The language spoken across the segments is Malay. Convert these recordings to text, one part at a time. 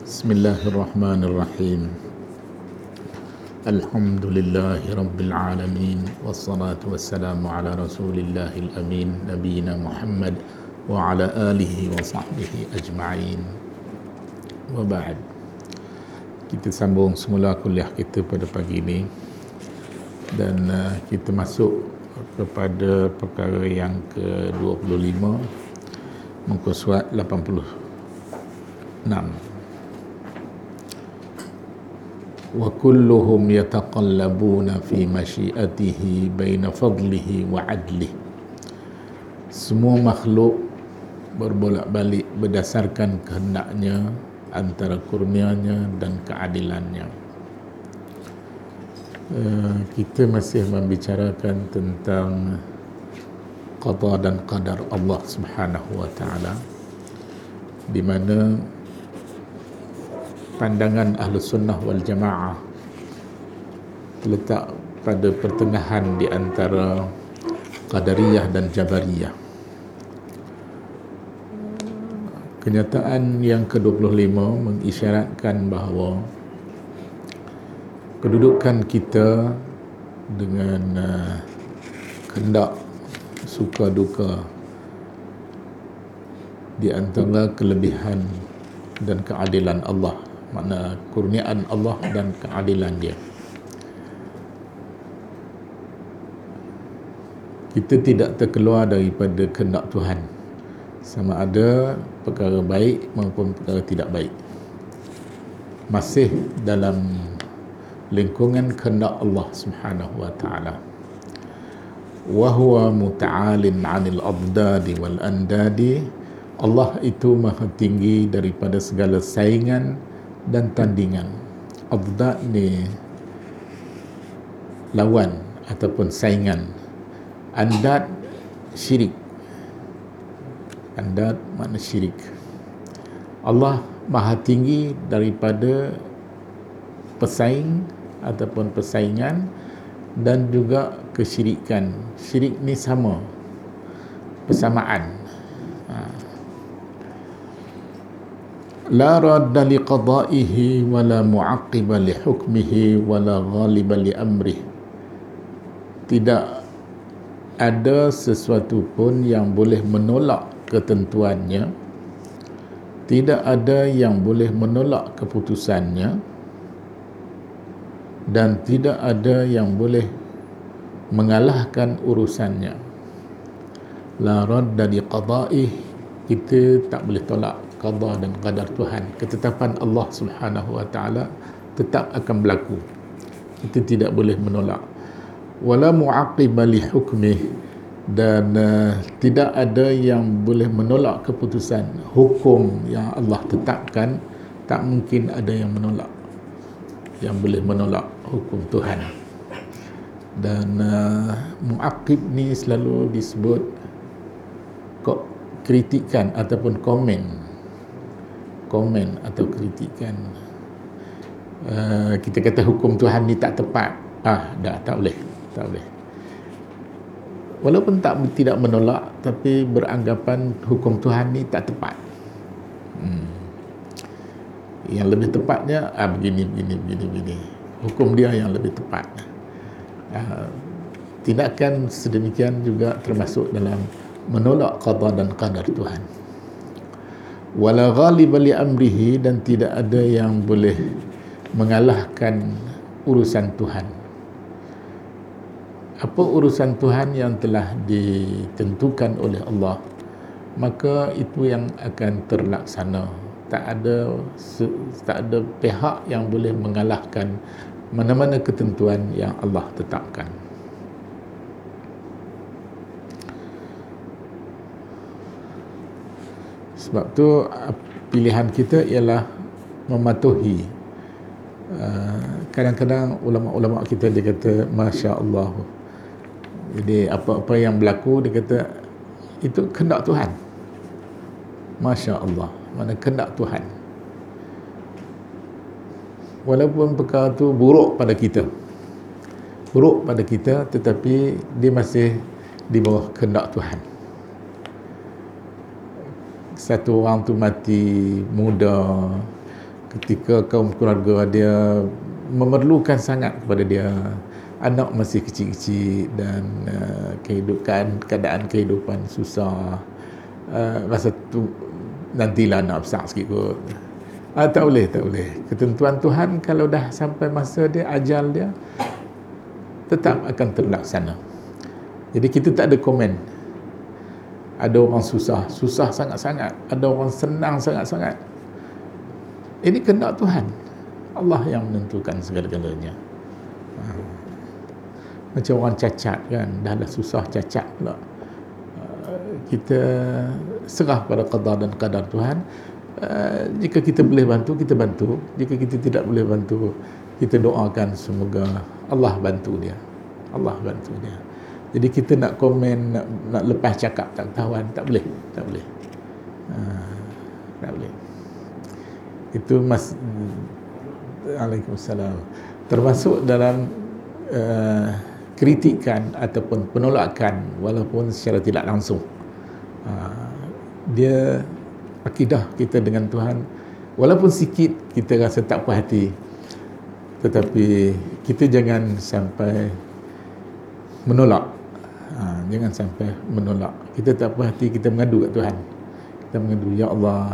Bismillahirrahmanirrahim. Alhamdulillahi rabbil alamin, wassalatu wassalamu ala rasulillahil amin, nabiyina Muhammad wa ala alihi wa sahbihi ajma'in. Wa ba'd. Kita sambung semula kuliah kita pada pagi ini, dan kita masuk kepada perkara yang ke-25, muka surat 86. Wa kulluhum yataqallabuna fi masyiatihi baina fadlihi wa adlihi. Semua makhluk berbolak-balik berdasarkan kehendaknya antara kurnianya dan keadilannya. Kita masih membicarakan tentang qada dan qadar Allah Subhanahu wa taala, di mana pandangan Ahlus Sunnah wal Jamaah terletak pada pertengahan di antara Qadariyah dan Jabariyah. Kenyataan yang ke-25 mengisyaratkan bahawa kedudukan kita dengan kehendak suka duka di antara kelebihan dan keadilan Allah, makna kurniaan Allah dan keadilan Dia. Kita tidak terkeluar daripada kehendak Tuhan, sama ada perkara baik maupun perkara tidak baik, masih dalam lingkungan kehendak Allah Subhanahu wa taala. Wa huwa muta'alin 'anil adadi wal andadi. Allah itu maha tinggi daripada segala saingan dan tandingan. Adad ni lawan ataupun saingan. Andad syirik. Andad makna syirik. Allah maha tinggi daripada pesaing ataupun persaingan dan juga kesyirikan. Syirik ni sama, persamaan. La radda li qada'ihi wa la mu'aqqiba li hukmihi wa la ghaliba li amrih. Tidak ada sesuatu pun yang boleh menolak ketentuannya, tidak ada yang boleh menolak keputusannya, dan tidak ada yang boleh mengalahkan urusannya. La radda li qada'ih, kita tak boleh tolak qada dan qadar Tuhan. Ketetapan Allah Subhanahu wa taala tetap akan berlaku, kita tidak boleh menolak. Wala mu'aqqiba li hukmih, dan tidak ada yang boleh menolak keputusan hukum yang Allah tetapkan. Tak mungkin ada yang menolak, yang boleh menolak hukum Tuhan. Dan mu'aqqib ni selalu disebut kritikan ataupun komen atau kritikan. Kita kata hukum Tuhan ni tak tepat, tak boleh. Walaupun tidak menolak, tapi beranggapan hukum Tuhan ni tak tepat. Yang lebih tepatnya begini. Hukum dia yang lebih tepat. Tindakan sedemikian juga termasuk dalam menolak qada dan qadar Tuhan. Wala ghaliba li amrihi, dan tidak ada yang boleh mengalahkan urusan Tuhan. Apa urusan Tuhan yang telah ditentukan oleh Allah, maka itu yang akan terlaksana. Tak ada pihak yang boleh mengalahkan mana-mana ketentuan yang Allah tetapkan. Sebab tu pilihan kita ialah mematuhi. Kadang-kadang ulama-ulama kita dia kata Masya Allah. Jadi apa-apa yang berlaku dia kata itu kehendak Tuhan. Masya Allah, mana kehendak Tuhan. Walaupun perkara tu buruk pada kita, tetapi dia masih di bawah kehendak Tuhan. Satu orang tu mati muda, ketika kaum keluarga dia memerlukan sangat kepada dia, anak masih kecil-kecil dan keadaan kehidupan susah, rasa tu nantilah nak besar sikit kot. Tak boleh. Ketentuan Tuhan kalau dah sampai masa dia, ajal dia, tetap akan terlaksana. Jadi kita tak ada komen. Ada orang susah sangat-sangat, ada orang senang sangat-sangat. Ini kehendak Tuhan. Allah yang menentukan segala-galanya. Macam orang cacat kan, dah susah cacat pula. Kita serah pada qada dan qadar Tuhan. Jika kita boleh bantu, kita bantu. Jika kita tidak boleh bantu, kita doakan semoga Allah bantu dia. Jadi kita nak komen, nak lepas cakap tak ketahuan, tak boleh. Tak boleh. Itu Waalaikumsalam. Termasuk dalam kritikan ataupun penolakan walaupun secara tidak langsung. Dia akidah kita dengan Tuhan, walaupun sikit kita rasa tak puas hati, tetapi kita jangan sampai menolak. Jangan sampai menolak. Kita tak puas hati, kita mengadu kat Tuhan. Kita mengadu, ya Allah,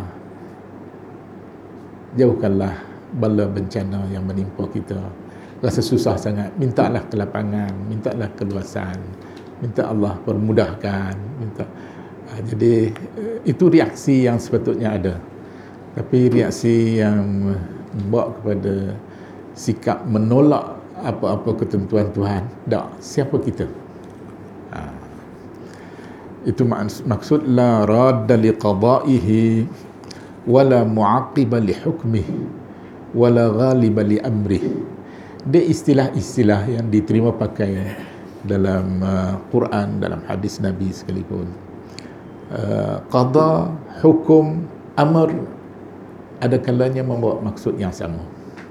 jauhkanlah bala bencana yang menimpa kita. Rasa susah sangat, mintalah kelapangan, mintalah keluasan, minta Allah permudahkan, minta. Jadi itu reaksi yang sepatutnya ada. Tapi reaksi yang membawa kepada sikap menolak apa-apa ketentuan Tuhan, tak. Siapa kita? Itu maksud la radda li qada'ihi wala mu'aqiba li hukmihi wala ghaliba li amrihi. Dia istilah-istilah yang diterima pakai dalam Quran, dalam hadis Nabi sekalipun. Qada, hukum, amr, ada kalanya membawa maksud yang sama.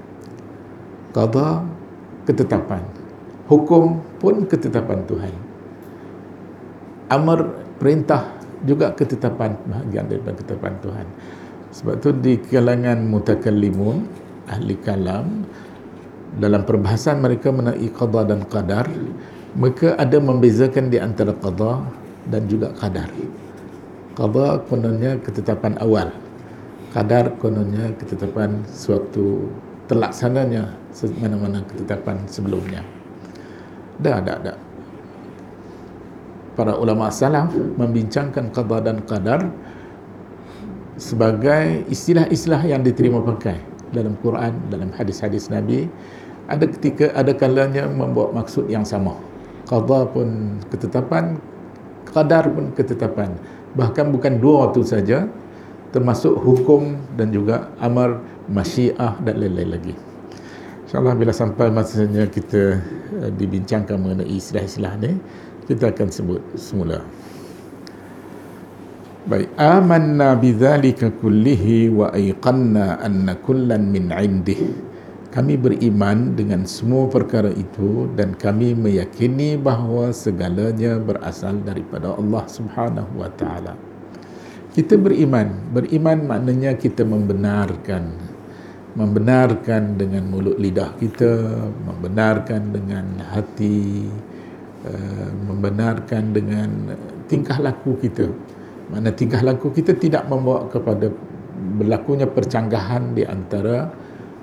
Qada, ketetapan. Hukum pun ketetapan Tuhan. Amr, perintah, juga ketetapan, bahagian daripada ketetapan Tuhan. Sebab tu di kalangan mutakallimun, ahli kalam, dalam perbahasan mereka mengenai qada dan qadar, mereka ada membezakan di antara qada dan juga qadar. Qada kononnya ketetapan awal, qadar kononnya ketetapan sewaktu terlaksananya mana-mana ketetapan sebelumnya. Dah. Para ulama salaf membincangkan qada dan qadar sebagai istilah-istilah yang diterima pakai dalam Quran, dalam hadis-hadis Nabi. Ada kalanya membawa maksud yang sama. Qada pun ketetapan, qadar pun ketetapan. Bahkan bukan dua itu saja, termasuk hukum dan juga amar, masyiah dan lain-lain lagi. InsyaAllah bila sampai masanya kita dibincangkan mengenai istilah-istilah ni, kita akan sebut semula. Baik, amanna bidzalika kullihi wa aiqanna anna kullan min indih. Kami beriman dengan semua perkara itu dan kami meyakini bahawa segalanya berasal daripada Allah Subhanahu wa taala. Kita beriman maknanya kita membenarkan dengan mulut lidah kita, membenarkan dengan hati, membenarkan dengan tingkah laku kita. Mana tingkah laku kita tidak membawa kepada berlakunya percanggahan di antara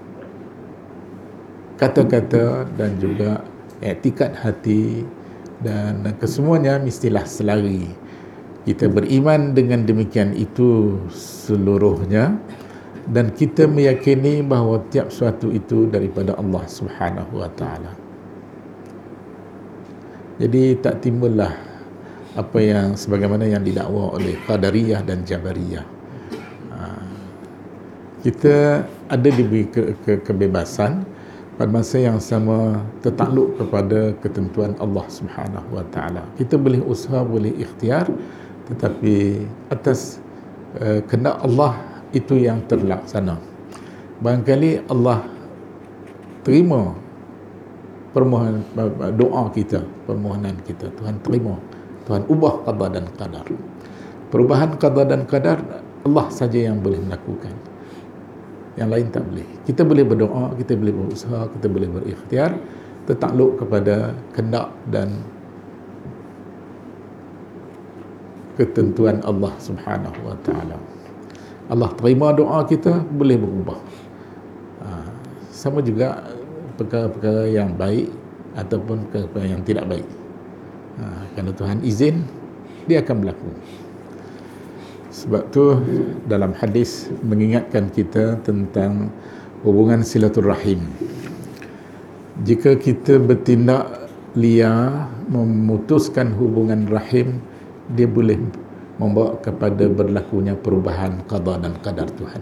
kata-kata dan juga iktikad hati, dan kesemuanya mestilah selari. Kita beriman dengan demikian itu seluruhnya dan kita meyakini bahawa tiap suatu itu daripada Allah Subhanahu wa taala. Jadi tak timbullah apa yang sebagaimana yang didakwa oleh Qadariyah dan Jabariyah. Kita ada diberi kebebasan, pada masa yang sama tertakluk kepada ketentuan Allah Subhanahu wa taala. Kita boleh usaha, boleh ikhtiar, tetapi atas kehendak Allah itu yang terlaksana. Barangkali Allah terima permohonan doa kita, permohonan kita, Tuhan terima, Tuhan ubah qada dan qadar. Perubahan qada dan qadar Allah saja yang boleh melakukan. yang lain tak boleh. Kita boleh berdoa, kita boleh berusaha, kita boleh berikhtiar, tertakluk kepada kehendak dan ketentuan Allah Subhanahu wa taala. Allah terima doa kita, boleh berubah. Sama juga perkara-perkara yang baik ataupun perkara yang tidak baik. Kalau Tuhan izin, dia akan berlaku. Sebab tu dalam hadis mengingatkan kita tentang hubungan silaturahim. Jika kita bertindak liar memutuskan hubungan rahim, dia boleh membawa kepada berlakunya perubahan qada dan qadar Tuhan.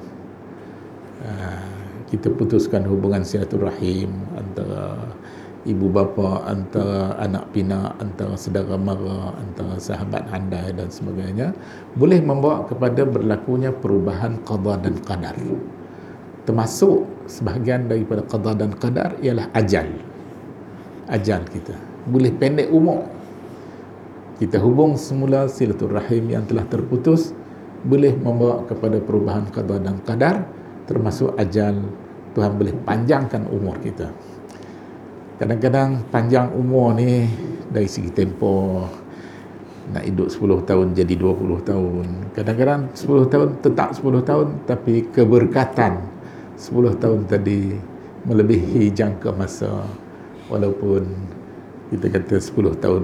Kita putuskan hubungan silaturahim antara ibu bapa, antara anak pinak, antara saudara mara, antara sahabat handai dan sebagainya, boleh membawa kepada berlakunya perubahan qada dan qadar. Termasuk sebahagian daripada qada dan qadar ialah ajal. Ajal kita boleh pendek umur. Kita hubung semula silaturahim yang telah terputus, boleh membawa kepada perubahan qada dan qadar, termasuk ajal. Tuhan boleh panjangkan umur kita. Kadang-kadang panjang umur ni dari segi tempoh, nak hidup 10 tahun jadi 20 tahun. Kadang-kadang 10 tahun tetap 10 tahun, tapi keberkatan 10 tahun tadi melebihi jangka masa, walaupun kita kata 10 tahun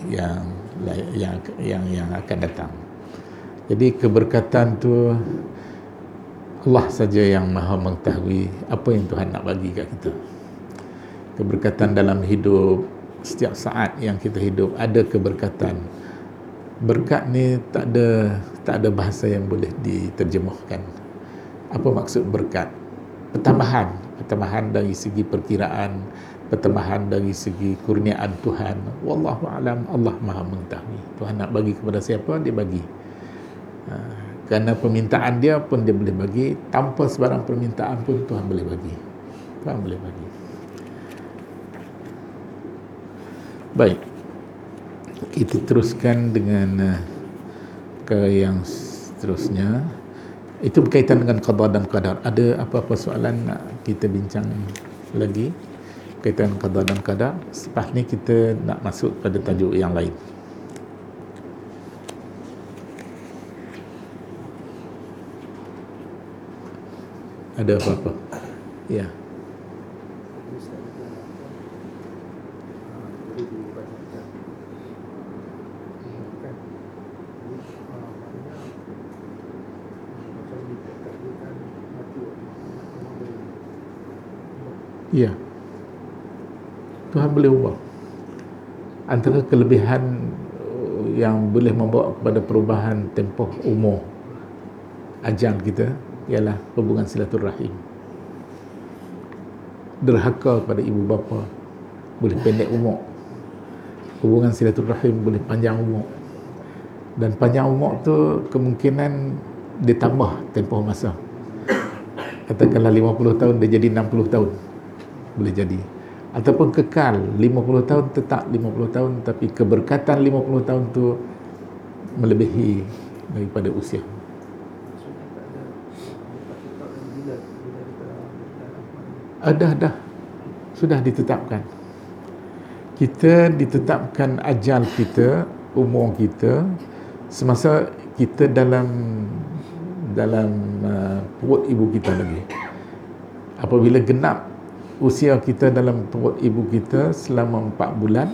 yang akan datang. Jadi keberkatan tu Allah saja yang maha mengetahui apa yang Tuhan nak bagi kat kita. Keberkatan dalam hidup, setiap saat yang kita hidup ada keberkatan. Berkat ni tak ada bahasa yang boleh diterjemahkan. Apa maksud berkat? Pertambahan dari segi perkiraan, pertambahan dari segi kurniaan Tuhan. Wallahu alam, Allah maha mengetahui. Tuhan nak bagi kepada siapa, dia bagi. Kerana permintaan dia pun dia boleh bagi, tanpa sebarang permintaan pun Tuhan boleh bagi. Tuhan boleh bagi. Baik, kita teruskan dengan perkara yang seterusnya. Itu berkaitan dengan qada dan qadar. Ada apa-apa soalan nak kita bincang lagi berkaitan qada dan qadar? Selepas ni kita nak masuk pada tajuk yang lain. Ada apa-apa? Ya. Ya. Tuhan boleh ubah. Antara kelebihan yang boleh membawa kepada perubahan tempoh umur ajal kita ialah hubungan silaturahim. Derhaka kepada ibu bapa boleh pendek umur. Hubungan silaturahim boleh panjang umur. Dan panjang umur tu kemungkinan ditambah tempoh masa. Katakanlah 50 tahun dia jadi 60 tahun. Boleh jadi. Ataupun kekal 50 tahun tetap 50 tahun, tapi keberkatan 50 tahun tu melebihi daripada usia. Dah sudah ditetapkan. Kita ditetapkan ajal kita, umur kita semasa kita dalam perut ibu kita lagi. Apabila genap usia kita dalam perut ibu kita selama 4 bulan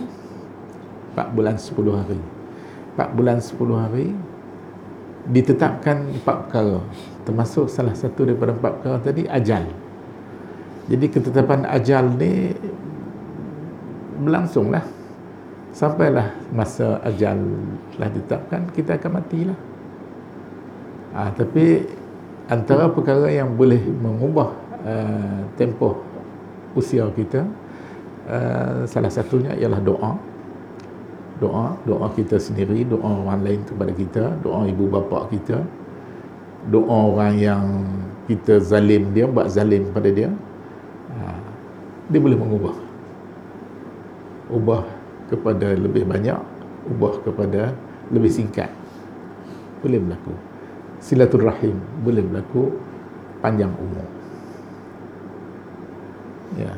10 hari. 4 bulan 10 hari ditetapkan 4 perkara. Termasuk salah satu daripada 4 perkara tadi ajal. Jadi ketetapan ajal ni berlangsunglah. Sampailah masa ajal telah ditetapkan, kita akan matilah. Tapi antara perkara yang boleh mengubah tempoh usia kita, salah satunya ialah doa kita sendiri, doa orang lain kepada kita, doa ibu bapa kita, doa orang yang kita zalim dia, buat zalim pada dia, dia boleh ubah kepada lebih banyak, ubah kepada lebih singkat, boleh berlaku. Silaturahim boleh berlaku, panjang umur. Ya.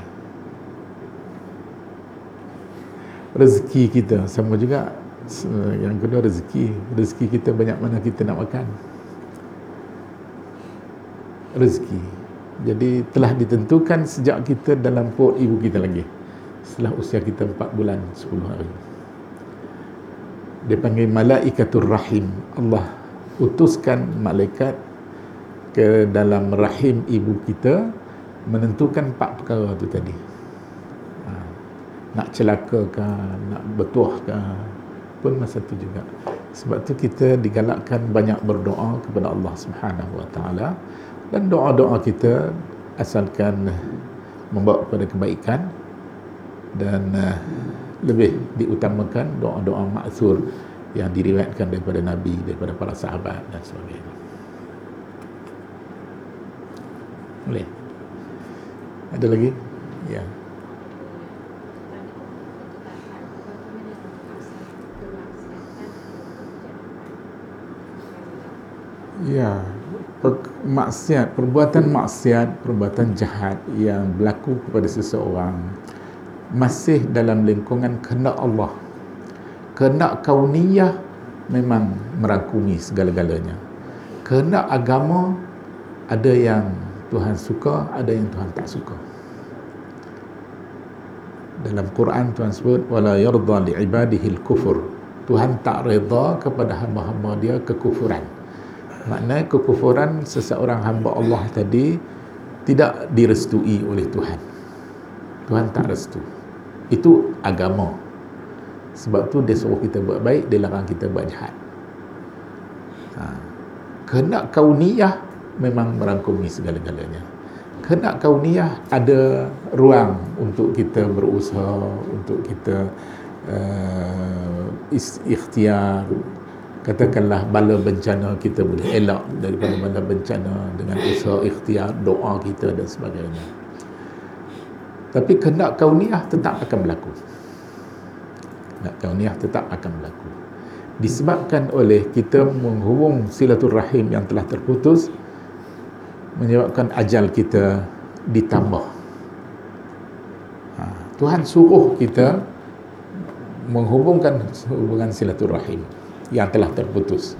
Rezeki kita sama juga. Yang kedua rezeki kita banyak mana kita nak makan. Rezeki. Jadi telah ditentukan sejak kita dalam perut ibu kita lagi. Setelah usia kita 4 bulan 10 hari. Dia panggil malaikatur rahim. Allah utuskan malaikat ke dalam rahim ibu kita menentukan 4 perkara tu tadi. Nak celaka ke, nak bertuah ke, pun masa tu juga. Sebab tu kita digalakkan banyak berdoa kepada Allah Subhanahu Wa Taala, dan doa-doa kita asalkan membawa kepada kebaikan, dan lebih diutamakan doa-doa ma'thur yang diriwayatkan daripada Nabi, daripada para sahabat dan sebagainya. Boleh? Ada lagi? Ya. Ya, maksiat, perbuatan maksiat, perbuatan jahat yang berlaku kepada seseorang masih dalam lingkungan kehendak Allah. Kehendak kauniyah memang merangkumi segala-galanya. Kehendak agama ada yang Tuhan suka, ada yang Tuhan tak suka. Dalam Quran Tuhan sebut wala yarda li ibadihi al-kufur. Tuhan tak redha kepada hamba-hamba dia kekufuran. Maknanya kekufuran seseorang hamba Allah tadi tidak direstui oleh Tuhan. Tuhan tak restu. Itu agama. Sebab tu dia suruh kita buat baik, dia larang kita buat jahat. Kehendak kauniyah memang merangkumi segala-galanya. Kehendak kauniyah ada ruang untuk kita berusaha, untuk kita ikhtiar. Katakanlah bala bencana kita boleh elak daripada bala bencana dengan usaha ikhtiar, doa kita dan sebagainya. Tapi kehendak kauniyah tetap akan berlaku. Kehendak kauniyah tetap akan berlaku. Disebabkan oleh kita menghubung silaturahim yang telah terputus, menyebabkan ajal kita ditambah. Tuhan suruh kita menghubungkan hubungan silaturahim yang telah terputus.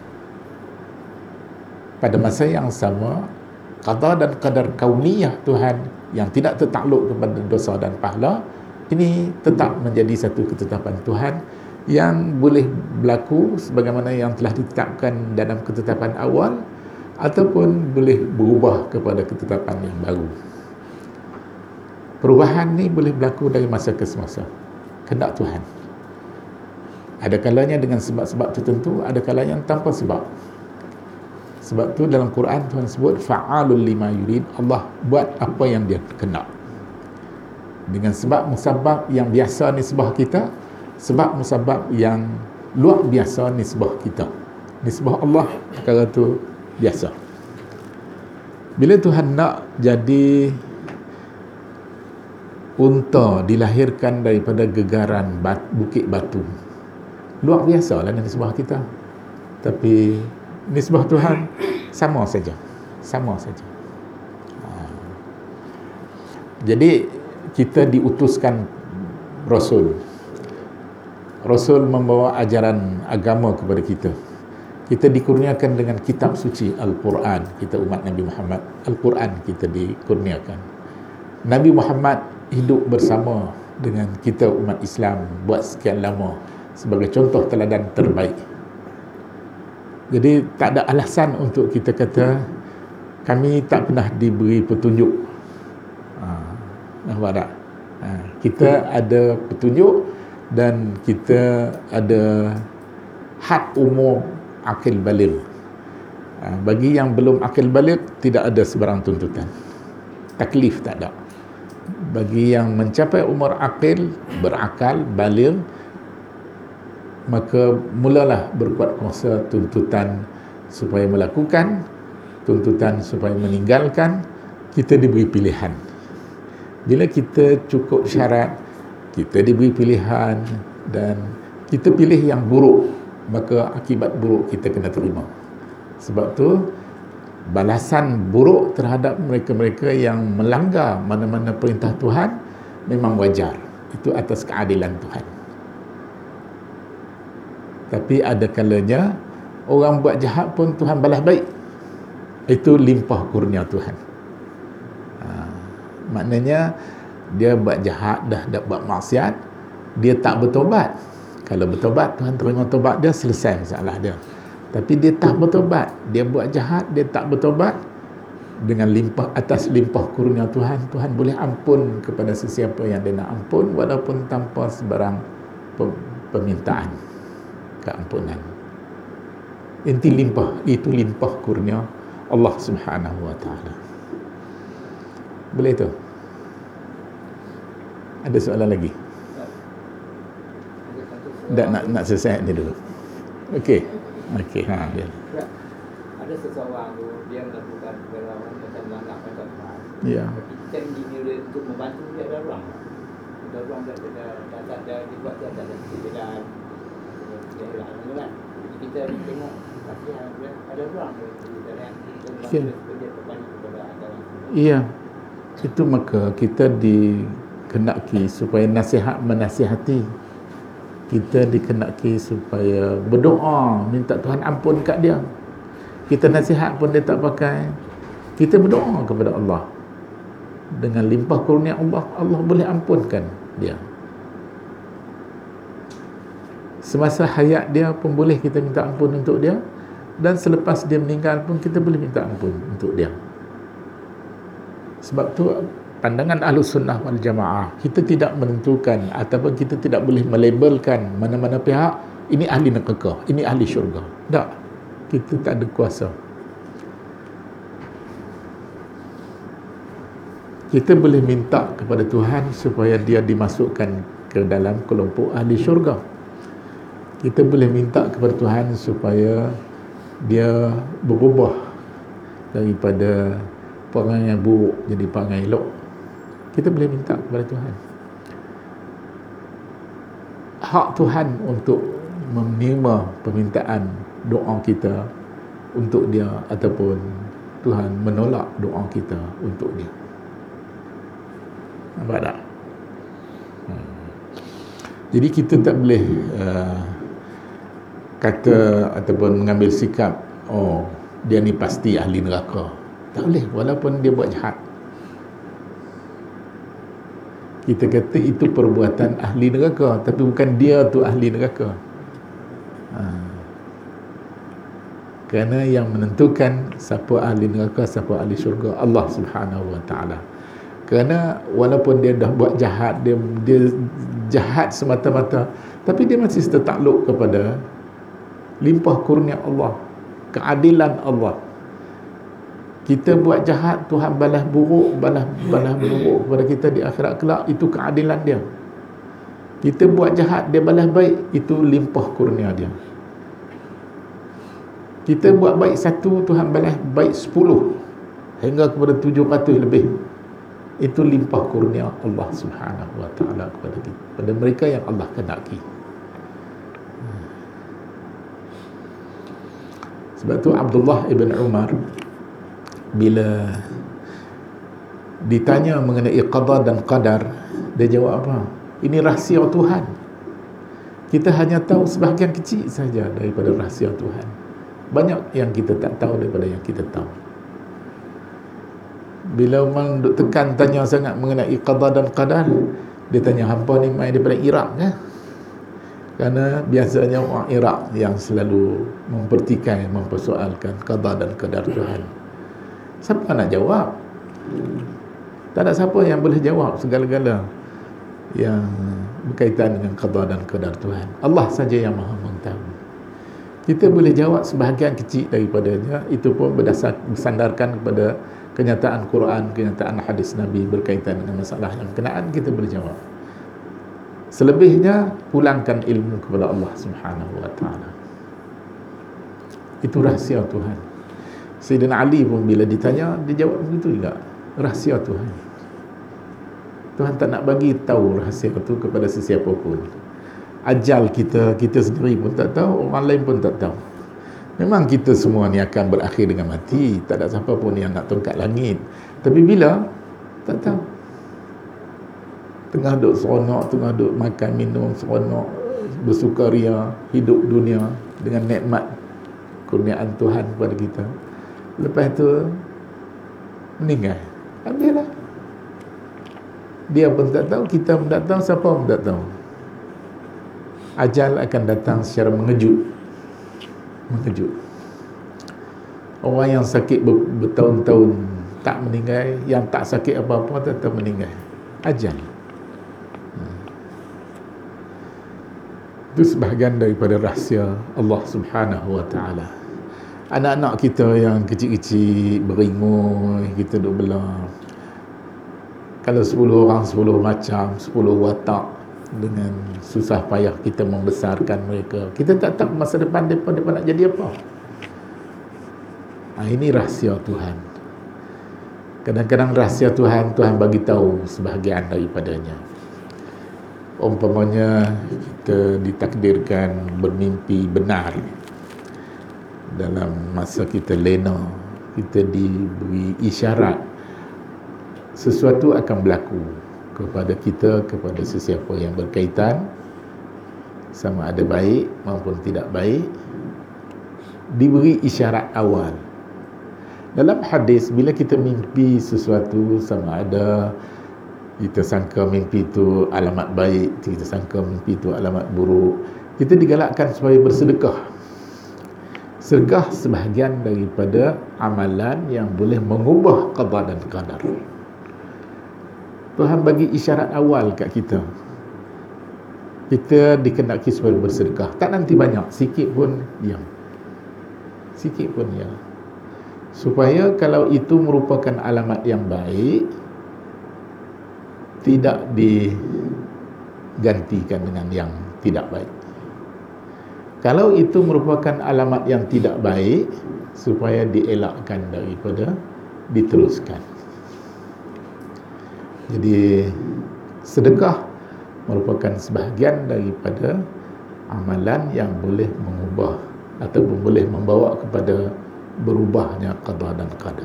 Pada masa yang sama, qada dan qadar kauniyah Tuhan yang tidak tertakluk kepada dosa dan pahala, ini tetap menjadi satu ketetapan Tuhan yang boleh berlaku sebagaimana yang telah ditetapkan dalam ketetapan awal, ataupun boleh berubah kepada ketetapan yang baru. Perubahan ni boleh berlaku dari masa ke semasa. Kehendak Tuhan. Ada kalanya dengan sebab-sebab tertentu, ada kalanya tanpa sebab. Sebab tu dalam Quran Tuhan sebut fa'alul lima yurid. Allah buat apa yang dia kehendak. Dengan sebab musabab yang biasa nisbah kita, sebab musabab yang luar biasa nisbah kita. Nisbah Allah perkara tu biasa. Bila Tuhan nak jadi unta dilahirkan daripada gegaran bukit batu, luar biasa lah nisbah kita. Tapi nisbah Tuhan sama saja. Sama saja. Jadi kita diutuskan Rasul. Rasul membawa ajaran agama kepada kita. Kita dikurniakan dengan kitab suci Al-Quran. Kita umat Nabi Muhammad, Al-Quran kita dikurniakan. Nabi Muhammad hidup bersama dengan kita umat Islam buat sekian lama sebagai contoh teladan terbaik. Jadi tak ada alasan untuk kita kata kami tak pernah diberi petunjuk. Nampak tak? Kita ada petunjuk dan kita ada had umur akil baligh. Bagi yang belum akil baligh tidak ada sebarang tuntutan. Taklif tak ada. Bagi yang mencapai umur akil, berakal, baligh, maka mulalah berkuat kuasa tuntutan supaya melakukan, tuntutan supaya meninggalkan. Kita diberi pilihan. Bila kita cukup syarat, kita diberi pilihan dan kita pilih yang buruk, maka akibat buruk kita kena terima. Sebab tu balasan buruk terhadap mereka-mereka yang melanggar mana-mana perintah Tuhan memang wajar. Itu atas keadilan Tuhan. Tapi ada kalanya orang buat jahat pun Tuhan balas baik. Itu limpah kurnia Tuhan. Maknanya dia buat jahat, dah buat maksiat, dia tak bertobat. Kalau bertobat, Tuhan terima tobat dia, selesai masalah dia. Tapi dia tak bertobat, dia buat jahat, dia tak bertobat, dengan limpah, atas limpah kurnia Tuhan, Tuhan boleh ampun kepada sesiapa yang dia nak ampun, walaupun tanpa sebarang permintaan keampunan. Inti limpah, itu limpah kurnia Allah Subhanahu wa ta'ala. Boleh tu? Ada soalan lagi? Tak nak selesai ni dulu. Okey. Dia. Ada seseorang tu dia melakukan perlawanan macam melanggar perintah Tuhan. Ya. Tapi kita dinilai untuk membantu dia ada ruang. Ada ruang dia dibuat dia ada perbezaan. Dia hilang kan. Jadi kita tengok kasihan dia ada ruang dia dan kita dia berbanding kepada agama. Iya. Itu maka kita dikenaki supaya nasihat menasihati. Kita dikenaki supaya berdoa, minta Tuhan ampun kat dia. Kita nasihat pun dia tak pakai. Kita berdoa kepada Allah. Dengan limpah kurnia Allah, Allah boleh ampunkan dia. Semasa hayat dia pun boleh kita minta ampun untuk dia. Dan selepas dia meninggal pun kita boleh minta ampun untuk dia. Sebab tu pandangan Ahlus Sunnah wal Jamaah, kita tidak menentukan ataupun kita tidak boleh melabelkan mana-mana pihak ini ahli neraka, ini ahli syurga. Tak. Kita tak ada kuasa. Kita boleh minta kepada Tuhan supaya dia dimasukkan ke dalam kelompok ahli syurga. Kita boleh minta kepada Tuhan supaya dia berubah daripada perangai yang buruk jadi perangai elok. Kita boleh minta kepada Tuhan. Hak Tuhan untuk menerima permintaan doa kita untuk dia ataupun Tuhan menolak doa kita untuk dia. Nampak tak? Jadi kita tak boleh kata ataupun mengambil sikap, oh dia ni pasti ahli neraka. Tak boleh, walaupun dia buat jahat. Kita kata itu perbuatan ahli neraka, tapi bukan dia tu ahli neraka. Kerana yang menentukan siapa ahli neraka, siapa ahli syurga, Allah Subhanahu wa ta'ala. Kerana walaupun dia dah buat jahat, dia jahat semata-mata, tapi dia masih tertakluk kepada limpah kurnia Allah, keadilan Allah. Kita buat jahat, Tuhan balas buruk kepada kita di akhirat kelak, itu keadilan dia. Kita buat jahat, dia balas baik, itu limpah kurnia dia. Kita buat baik satu, Tuhan balas baik 10 hingga kepada 700 lebih. Itu limpah kurnia Allah Subhanahu wa ta'ala kepada kita, pada mereka yang Allah kehendaki. Sebab tu Abdullah ibn Umar bila ditanya mengenai qada dan qadar, dia jawab apa? Ini rahsia Tuhan. Kita hanya tahu sebahagian kecil saja daripada rahsia Tuhan. Banyak yang kita tak tahu daripada yang kita tahu. Bila orang duk tekan tanya sangat mengenai qada dan qadar, dia tanya, hampa ni main daripada Iraq ke? Kerana biasanya orang Iraq yang selalu mempertikai, mempersoalkan qada dan qadar Tuhan. Siapa nak jawab? Tak ada siapa yang boleh jawab segala-gala yang berkaitan dengan qada dan qadar Tuhan. Allah saja yang maha mengetahui. Kita boleh jawab sebahagian kecil daripadanya, itu pun bersandarkan kepada kenyataan Quran, kenyataan hadis Nabi berkaitan dengan masalah yang berkenaan, kita boleh jawab. Selebihnya, pulangkan ilmu kepada Allah Subhanahu wa ta'ala. Itu rahsia Tuhan. Sayyidina Ali pun bila ditanya, dia jawab begitu juga. Rahsia Tuhan. Tuhan tak nak bagi tahu rahsia itu kepada sesiapa pun. Ajal kita sendiri pun tak tahu, orang lain pun tak tahu. Memang kita semua ni akan berakhir dengan mati. Tak ada siapa pun yang nak tongkat langit. Tapi bila? Tak tahu. Tengah duk seronok, tengah duk makan, minum, seronok, bersukaria, hidup dunia dengan nikmat kurniaan Tuhan kepada kita. Lepas tu meninggal. Habislah. Dia pun tak tahu, kita pun tak tahu, siapa pun tak tahu. Ajal akan datang secara mengejut. Orang yang sakit bertahun-tahun tak meninggal, yang tak sakit apa-apa tetap meninggal. Ajal. Itu sebahagian daripada rahsia Allah Subhanahu wa ta'ala. Anak-anak kita yang kecil-kecil beringus, kita duk bela. Kalau 10 orang 10 macam, 10 watak, dengan susah payah kita membesarkan mereka, kita tak tahu masa depan mereka nak jadi apa. Ini rahsia Tuhan. Kadang-kadang rahsia Tuhan bagi tahu sebahagian daripadanya. Umpamanya kita ditakdirkan bermimpi benar dalam masa kita lena, kita diberi isyarat sesuatu akan berlaku kepada kita, kepada sesiapa yang berkaitan, sama ada baik maupun tidak baik, diberi isyarat awal. Dalam hadis, bila kita mimpi sesuatu, sama ada kita sangka mimpi itu alamat baik, kita sangka mimpi itu alamat buruk, kita digalakkan supaya bersedekah. Sedekah sebahagian daripada amalan yang boleh mengubah qada dan qadar. Tuhan bagi isyarat awal kat kita. Kita dikehendaki supaya bersedekah. Tak nanti banyak, sikit pun diam. Sikit pun ya. Supaya kalau itu merupakan alamat yang baik, tidak digantikan dengan yang tidak baik. Kalau itu merupakan alamat yang tidak baik, supaya dielakkan daripada diteruskan. Jadi sedekah merupakan sebahagian daripada amalan yang boleh mengubah ataupun boleh membawa kepada berubahnya qada dan qadar.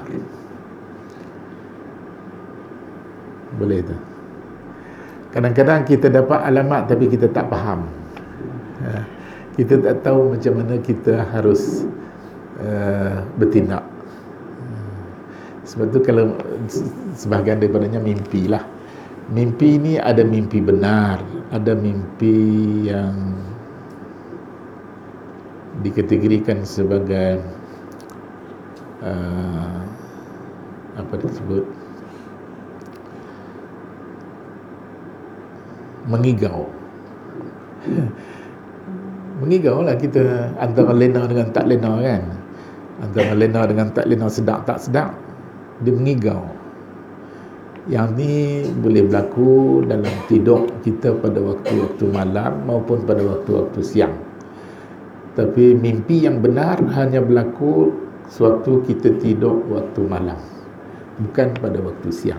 Boleh tak? Kadang-kadang kita dapat alamat tapi kita tak faham. Kita tak tahu macam mana kita harus bertindak. Sebab tu kalau sebahagian daripadanya mimpi lah. Mimpi ni ada mimpi benar, ada mimpi yang dikategorikan sebagai apa disebut, mengigau. Mengigau lah kita, antara lena dengan tak lena kan, antara lena dengan tak lena, sedap tak sedap, dia mengigau. Yang ni boleh berlaku dalam tidur kita pada waktu-waktu malam maupun pada waktu-waktu siang. Tapi mimpi yang benar hanya berlaku sewaktu kita tidur waktu malam, bukan pada waktu siang.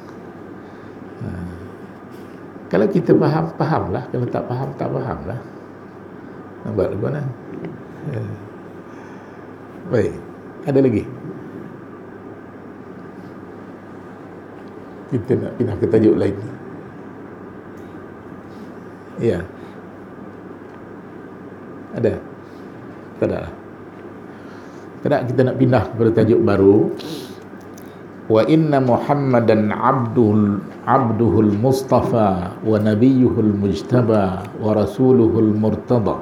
Kalau kita faham, fahamlah. Kalau tak faham, tak fahamlah. Nampak ke mana? Baik, ada lagi? Kita nak pindah ke tajuk lain. Ya. Ada? Tak ada. Tak ada, kita nak pindah kepada tajuk baru. Wa inna Muhammadan abduhul mustafa wa nabiyuhul mujtaba wa rasuluhul murtada.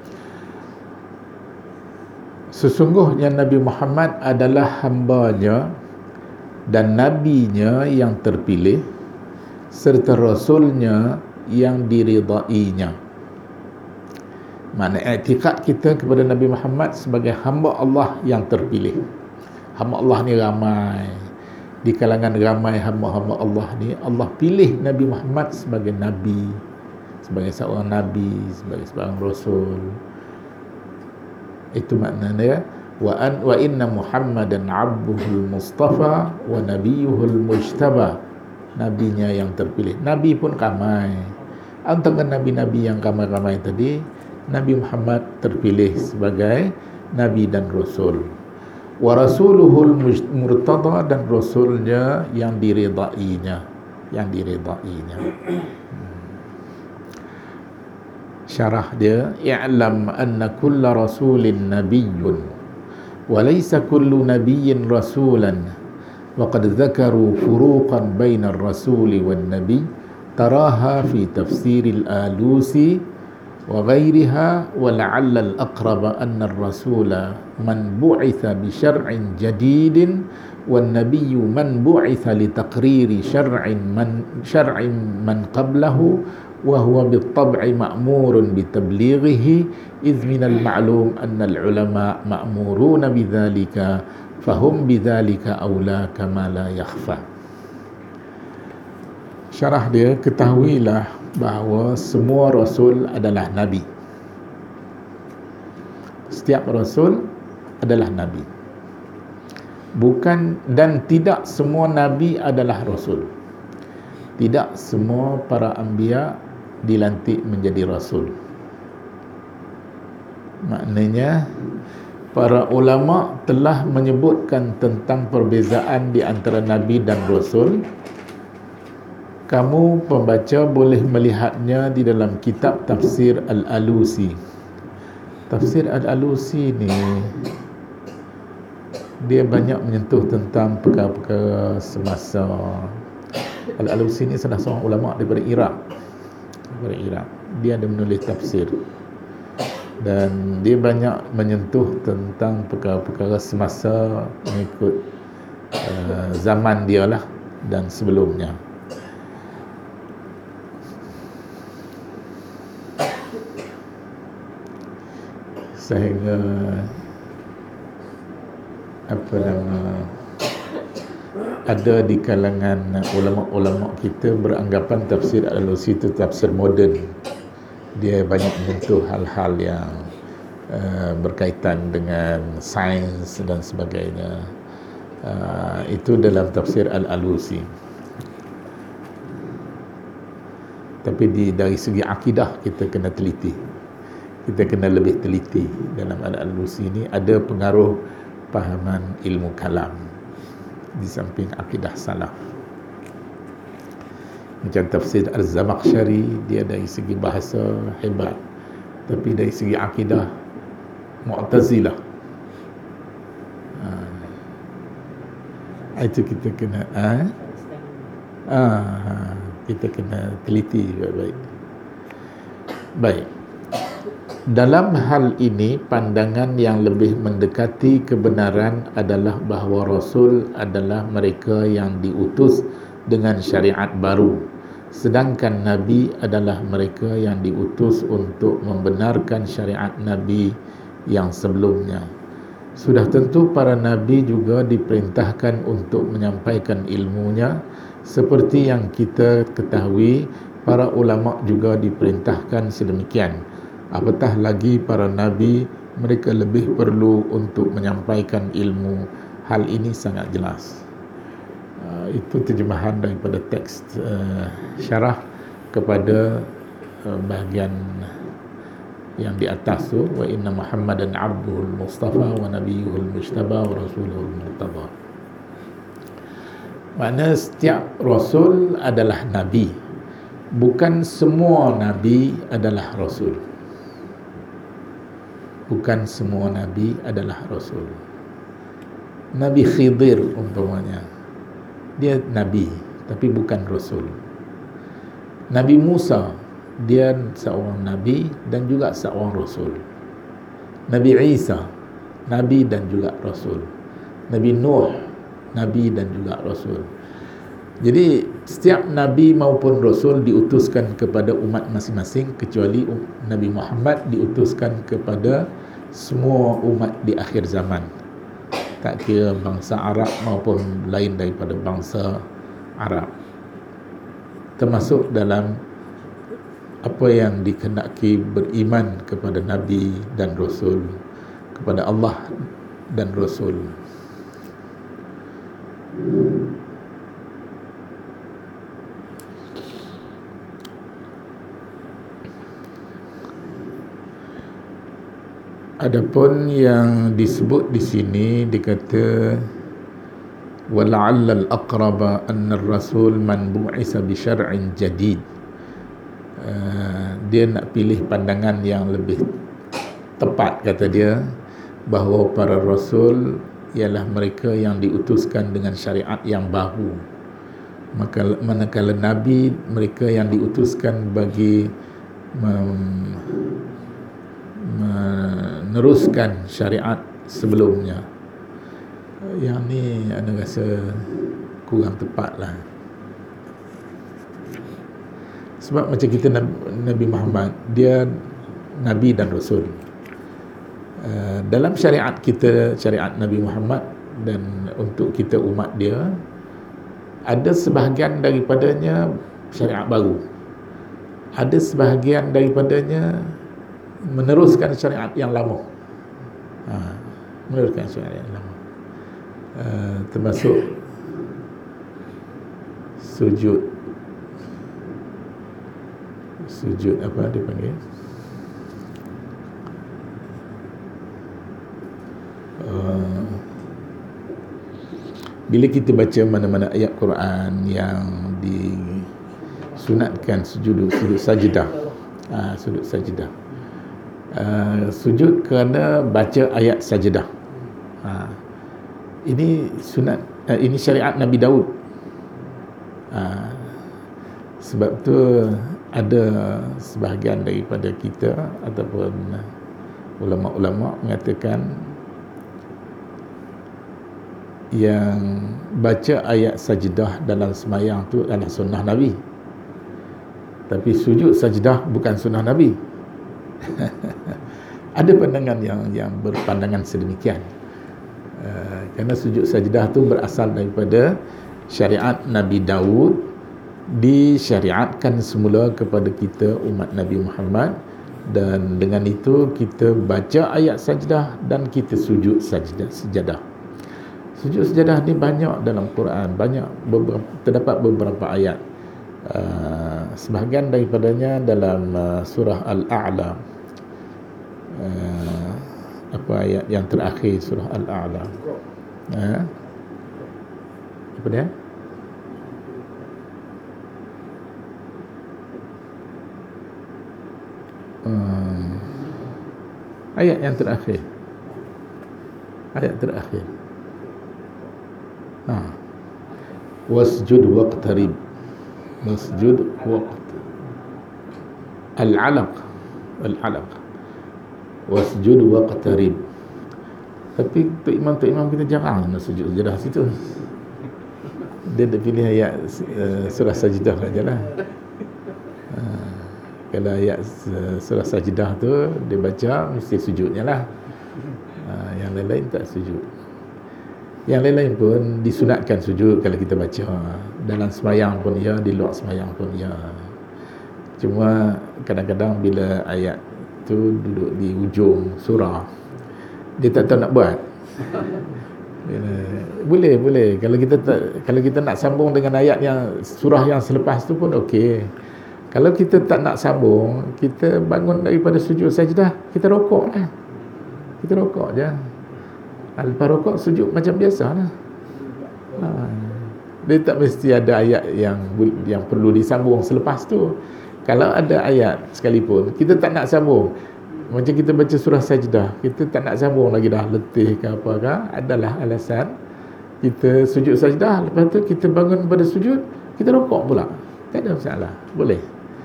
Sesungguhnya Nabi Muhammad adalah hambanya dan nabinya yang terpilih serta rasulnya yang diridainya. Makna i'tikad kita kepada Nabi Muhammad sebagai hamba Allah yang terpilih. Hamba Allah ni ramai. Di kalangan ramai hamba-hamba Allah ni, Allah pilih Nabi Muhammad sebagai nabi, sebagai seorang nabi, sebagai seorang rasul. Itu maknanya wa inna Muhammadan abduhul mustafa wa nabiyuhul mujtaba. Nabinya yang terpilih. Nabi pun ramai. Antara nabi-nabi yang ramai-ramai tadi, Nabi Muhammad terpilih sebagai nabi dan rasul. Wa rasuluhul murtada, dan rasulnya yang diridainya, Syarah dia, i'lam anna kulla rasulin nabiyyun wa laysa kullu nabiyyin rasulan wa qad dhakaru furuqan baina ar-rasuli wan nabiy taraha fi tafsir al-Alusi wa ghayriha, wa la'alla al-aqrab anna ar-rasula man bu'itha bi syar'in jadidin wan nabiyyu man bu'itha li taqriri syar'in man qablahu wa huwa bil-tab'i ma'murun bi tablighihi idh min al-ma'lum anna al-ulama ma'muruna bidhalika fahum bidhalika awla kama la yakhfa. Syarah dia, ketahuilah bahawa semua rasul adalah nabi. Setiap rasul adalah nabi. Bukan, dan tidak semua nabi adalah rasul. Tidak semua para anbiya dilantik menjadi rasul. Maknanya para ulama telah menyebutkan tentang perbezaan di antara nabi dan rasul. Kamu pembaca boleh melihatnya di dalam kitab Tafsir Al-Alusi. Tafsir Al-Alusi ni dia banyak menyentuh tentang perkara-perkara semasa. Al-Alusi ni salah seorang ulama daripada Iraq. Dia ada menulis tafsir, dan dia banyak menyentuh tentang perkara-perkara semasa mengikut zaman dia lah dan sebelumnya. Sehingga ada di kalangan ulama-ulama kita beranggapan tafsir Al-Alusi itu tafsir moden. Dia banyak menyentuh hal-hal yang berkaitan dengan sains dan sebagainya. Itu dalam tafsir Al-Alusi. Tapi dari segi akidah kita kena teliti. Kita kena lebih teliti. Dalam Al-Alusi ini ada pengaruh pahaman ilmu kalam di samping akidah salaf. Macam tafsir Al-Zamakhsyari, dia dari segi bahasa hebat, tapi dari segi akidah Mu'tazilah. Itu kita kena kita kena teliti baik-baik. Baik. Dalam hal ini, pandangan yang lebih mendekati kebenaran adalah bahawa Rasul adalah mereka yang diutus dengan syariat baru, sedangkan Nabi adalah mereka yang diutus untuk membenarkan syariat Nabi yang sebelumnya. Sudah tentu para Nabi juga diperintahkan untuk menyampaikan ilmunya. Seperti yang kita ketahui, para ulama juga diperintahkan sedemikian. Apatah lagi para Nabi, mereka lebih perlu untuk menyampaikan ilmu. Hal ini sangat jelas. Itu terjemahan daripada teks syarah kepada bahagian yang di atas tu, wa inna Muhammadan abduhul mustafa wa nabiyuhul mujtaba wa rasuluhul murtada. Maknanya setiap rasul adalah nabi. Bukan semua nabi adalah rasul. Bukan semua nabi adalah rasul. Nabi Khidir umpamanya, dia nabi tapi bukan rasul. Nabi Musa, dia seorang nabi dan juga seorang rasul. Nabi Isa, nabi dan juga rasul. Nabi Nuh, nabi dan juga rasul. Jadi setiap nabi maupun rasul diutuskan kepada umat masing-masing, kecuali Nabi Muhammad diutuskan kepada semua umat di akhir zaman, tak kira bangsa Arab maupun lain daripada bangsa Arab, termasuk dalam apa yang dikehendaki beriman kepada Nabi dan Rasul, kepada Allah dan Rasul. Adapun yang disebut di sini dikata wala'alla al-aqraba anna ar-rasul man bu'isa bi syar'in jadid. Dia nak pilih pandangan yang lebih tepat, kata dia, bahawa para rasul ialah mereka yang diutuskan dengan syariat yang baru. Maka manakala nabi, mereka yang diutuskan bagi meneruskan syariat sebelumnya. Yang ni anda rasa kurang tepat lah. Sebab macam kita Nabi Muhammad, dia Nabi dan Rasul. Dalam syariat kita, syariat Nabi Muhammad, dan untuk kita umat dia, ada sebahagian daripadanya syariat baru, ada sebahagian daripadanya meneruskan syariat yang lama. Meneruskan syariat yang lama, termasuk sujud apa dia panggil, bila kita baca mana-mana ayat Quran yang disunatkan sujud sajdah, sujud sajdah, sujud kerana baca ayat sajdah, ini sunat, ini syariat Nabi Daud. Sebab tu ada sebahagian daripada kita ataupun ulama-ulama mengatakan yang baca ayat sajdah dalam semayang tu adalah sunnah Nabi, tapi sujud sajdah bukan sunnah Nabi. Ada pandangan yang berpandangan sedemikian, kerana sujud sajdah tu berasal daripada syariat Nabi Daud, disyariatkan semula kepada kita umat Nabi Muhammad, dan dengan itu kita baca ayat sajdah dan kita sujud sejadah. Sujud sejadah ni banyak dalam Quran, terdapat beberapa ayat. Sebahagian daripadanya dalam surah Al-A'la. Apa ayat yang terakhir surah Al-A'la? Apa dia? Ayat yang terakhir. Ayat terakhir. Wasjud waqtarib. Wasjud waqt Al-alaq. Al-alaq. Wasjud waqtarib. Tapi Tok Imam kita jarang nak sujud sejadah situ. Dia dah pilih ayat surah sajdah saja lah. Kalau ayat surah sajdah tu dia baca, mesti sujudnya lah. Yang lain-lain tak sujud. Yang lain-lain pun disunatkan sujud kalau kita baca. Dalam semayang pun ya, di luar semayang pun ya. Cuma kadang-kadang bila ayat tu duduk di ujung surah, dia tak tahu nak buat. Boleh. Kalau kita nak sambung dengan ayat yang surah yang selepas tu pun okey. Kalau kita tak nak sambung, kita bangun daripada sujud sajdah, kita rokok lah. Kita rokok je. Lepas rokok, sujud macam biasa lah. Dia tak mesti ada ayat yang perlu disambung selepas tu. Kalau ada ayat sekalipun, kita tak nak sambung. Macam kita baca surah sajdah, kita tak nak sambung lagi dah, letih ke apa ke, adalah alasan kita sujud sajdah, lepas tu kita bangun pada sujud, kita rokok pula. Tak ada masalah, boleh.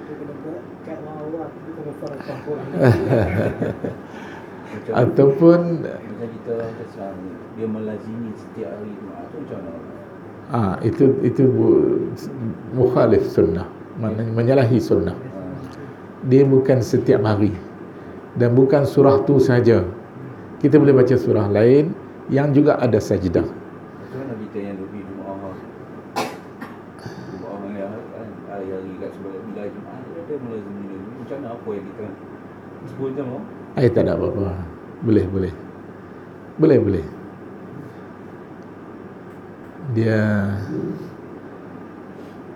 Ataupun kita dia melazimi setiap hari tu macam mana? Itu mukhalif sunnah, menyalahi sunnah. Dia bukan setiap hari dan bukan surah tu saja. Kita boleh baca surah lain yang juga ada sajdah. Macam mana kita yang lebih Jumaat yang hari kat sebelah bila Jumaat kita melazimi ni, macam mana apa yang kita 10 jam tak ada apa-apa. Boleh.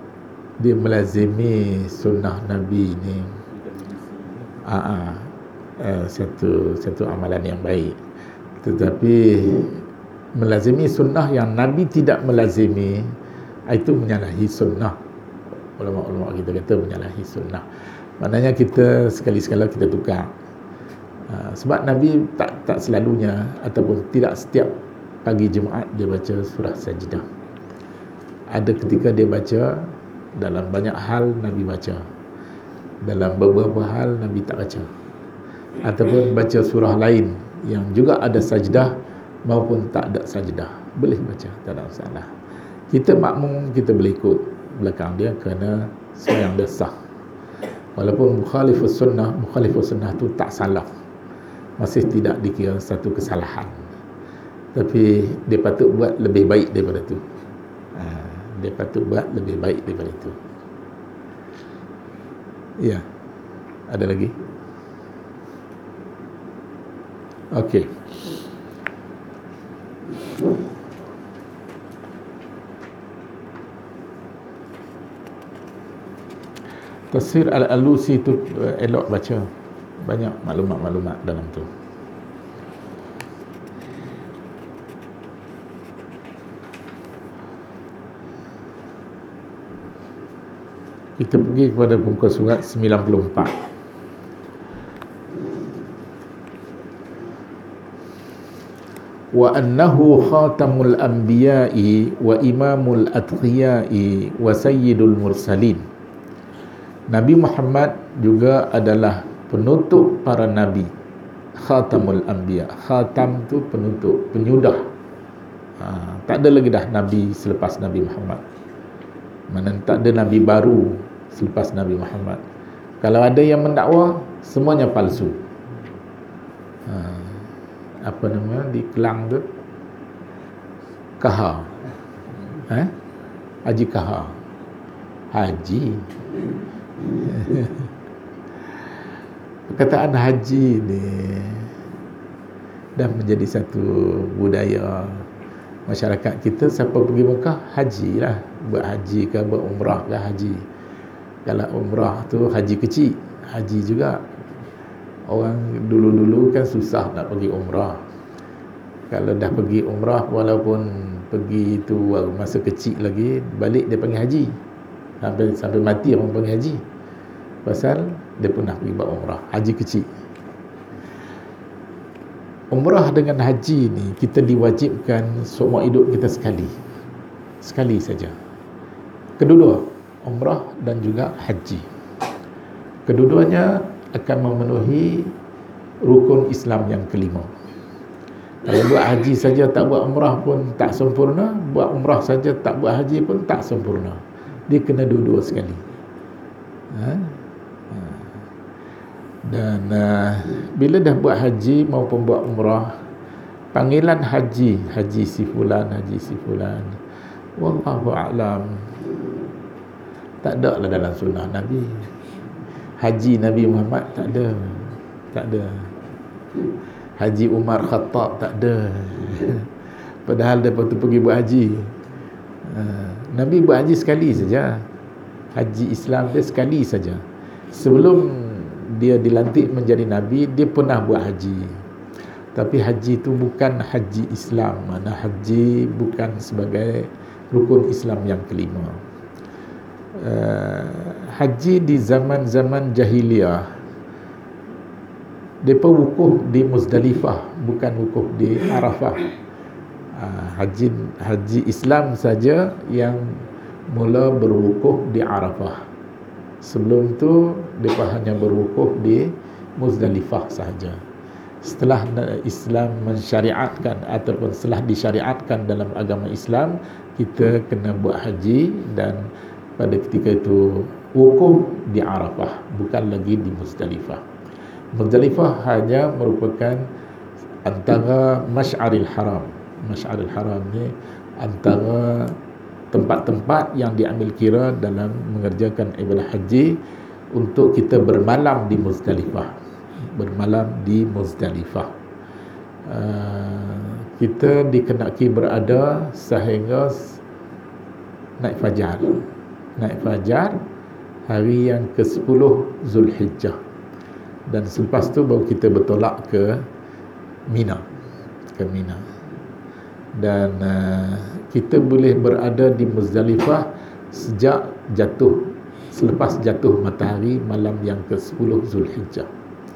Dia melazimi sunnah Nabi ni. satu amalan yang baik. Tetapi melazimi sunnah yang Nabi tidak melazimi, itu menyalahi sunnah. Ulama-ulama kita kata menyalahi sunnah. Maknanya kita sekali-sekala kita tukar. Sebab Nabi tak selalunya ataupun tidak setiap pagi Jumaat dia baca surah Sajdah. Ada ketika dia baca, dalam banyak hal Nabi baca, dalam beberapa hal Nabi tak baca, ataupun baca surah lain yang juga ada sajdah maupun tak ada sajdah, boleh baca, tak ada masalah. Kita makmum, kita boleh ikut belakang dia kerana sembahyang dia sah. Walaupun mukhalifus sunnah tu tak salah, masih tidak dikira satu kesalahan, tapi dia patut buat lebih baik daripada tu. Dia patut buat lebih baik daripada itu. Ya. Ada lagi? Okey. Tafsir Al-Alusi tu elok baca. Banyak maklumat-maklumat dalam tu. Kita pergi kepada muka surat 94. Wa annahu khatamul anbiya'i wa imamul atqiya'i wa sayyidul mursalin. Nabi Muhammad juga adalah penutup para nabi. Khatamul anbiya. Khatam tu penutup, penyudah. Tak ada lagi dah nabi selepas Nabi Muhammad. Mana tak ada nabi baru selepas Nabi Muhammad. Kalau ada yang mendakwa, semuanya palsu. Apa nama di Kelang tu? Kahar. Haji Kahar. Haji. Perkataan haji ni dah menjadi satu budaya masyarakat kita. Siapa pergi Mekah, haji lah. Buat haji ke, buat umrah ke, haji. Kalau umrah tu haji kecil, haji juga. Orang dulu-dulu kan susah nak pergi umrah. Kalau dah pergi umrah, walaupun pergi tu masa kecil lagi, balik dia panggil haji. Sampai mati orang panggil haji. Pasal dia pernah pergi buat umrah, haji kecil. Umrah dengan haji ni kita diwajibkan seumur hidup kita sekali saja. Kedua-dua, umrah dan juga haji, kedua-duanya akan memenuhi rukun Islam yang kelima. Kalau buat haji saja tak buat umrah pun tak sempurna, buat umrah saja tak buat haji pun tak sempurna. Dia kena dua-dua sekali. Dan bila dah buat haji maupun buat umrah, panggilan haji, haji si fulan, wallahu a'lam, tak ada lah dalam sunnah Nabi. Haji Nabi Muhammad tak ada. Haji Umar Khattab tak ada. Padahal dia patut pergi buat haji. Nabi buat haji sekali saja. Haji Islam dia sekali saja. Sebelum dia dilantik menjadi Nabi, dia pernah buat haji. Tapi haji itu bukan haji Islam. Mana haji bukan sebagai rukun Islam yang kelima. Haji di zaman-zaman jahiliyah, mereka wukuf di Muzdalifah, bukan wukuf di Arafah. Haji Islam saja yang mula berwukuf di Arafah. Sebelum tu mereka hanya berwukuf di Muzdalifah sahaja. Setelah Islam mensyariatkan ataupun setelah disyariatkan dalam agama Islam, kita kena buat haji, dan pada ketika itu wukuf di Arafah, bukan lagi di Muzdalifah. Muzdalifah hanya merupakan antara Masy'aril Haram. Masy'aril Haram ni antara tempat-tempat yang diambil kira dalam mengerjakan ibadah haji untuk kita bermalam di Muzdalifah. Bermalam di Muzdalifah. Kita dikenaki berada sehingga naik fajar. Naik fajar hari yang ke-10 Zulhijjah. dan selepas tu baru kita bertolak ke Mina. Dan kita boleh berada di Muzdalifah selepas jatuh matahari malam yang ke-10 Zulhijjah.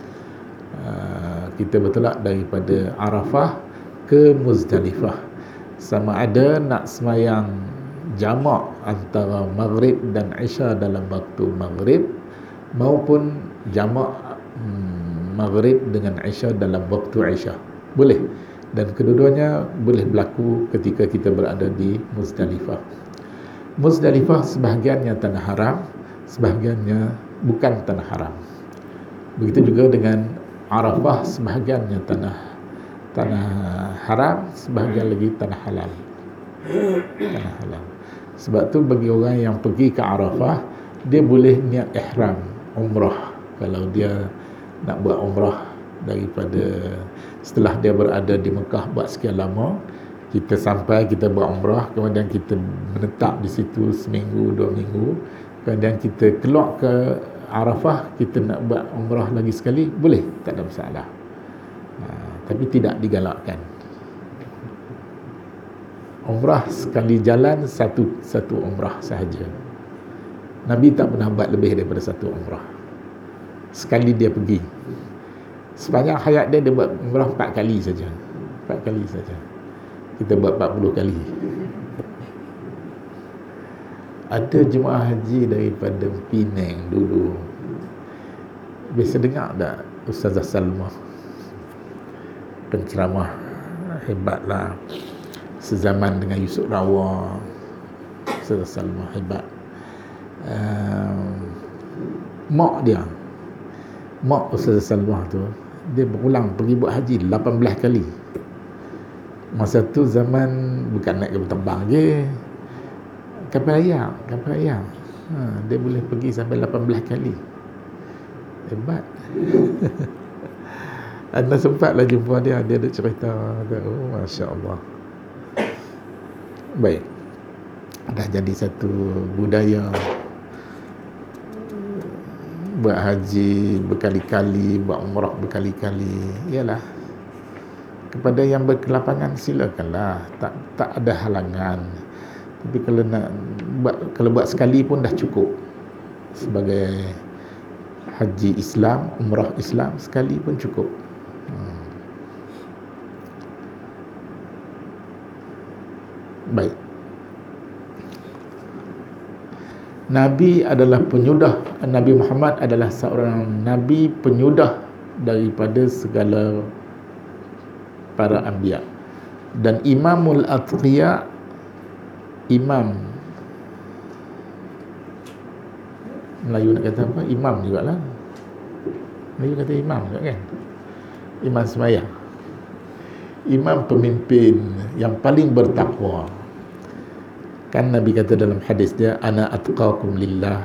Kita bertolak daripada Arafah ke Muzdalifah. Sama ada nak semayang jamak antara Maghrib dan Isya dalam waktu Maghrib, maupun jamak Maghrib dengan Isya dalam waktu Isya. Boleh. Dan kedua-duanya boleh berlaku ketika kita berada di Muzdalifah. Muzdalifah sebahagiannya tanah haram, sebahagiannya bukan tanah haram. Begitu juga dengan Arafah, sebahagiannya tanah haram, sebahagian lagi tanah halal. Sebab tu bagi orang yang pergi ke Arafah, dia boleh niat ihram umrah. Kalau dia nak buat umrah daripada setelah dia berada di Mekah buat sekian lama, kita sampai, kita buat umrah, kemudian kita menetap di situ seminggu, 2 minggu, kemudian kita keluar ke Arafah, kita nak buat umrah lagi sekali, boleh, tak ada masalah. Tapi tidak digalakkan. Umrah sekali jalan satu umrah sahaja. Nabi tak pernah buat lebih daripada satu umrah. Sekali dia pergi. Sepanjang hayat dia buat umrah 4 kali saja. 4 kali saja. Kita buat 40 kali. Ada jemaah haji daripada Penang dulu. Biasa dengar tak Ustazah Salma? Penceramah hebatlah. Sezaman dengan Yusuf Rawa. Ustazah Salma hebat. Mak Ustazah Salma tu, dia berulang pergi buat haji 18 kali. Masa tu zaman bukan naik kapal terbang je, kapal layang. Dia boleh pergi sampai 18 kali. Hebat. Anda sempatlah jumpa dia ada cerita. Oh, Masya Allah. Baik, dah jadi satu budaya buat haji berkali-kali, buat umrah berkali-kali. Yalah, kepada yang berkelapangan silakanlah, tak ada halangan. Tapi kalau buat sekali pun dah cukup. Sebagai haji Islam, umrah Islam, sekali pun cukup. Baik. Nabi adalah penyudah. Nabi Muhammad adalah seorang Nabi penyudah daripada segala para anbiya. Dan Imamul Atqiya, imam, Melayu nak kata apa? Imam jugalah. Melayu kata imam juga kan? Imam sembahyang. Imam pemimpin yang paling bertakwa. Kan Nabi kata dalam hadis dia, ana atqakum lillah,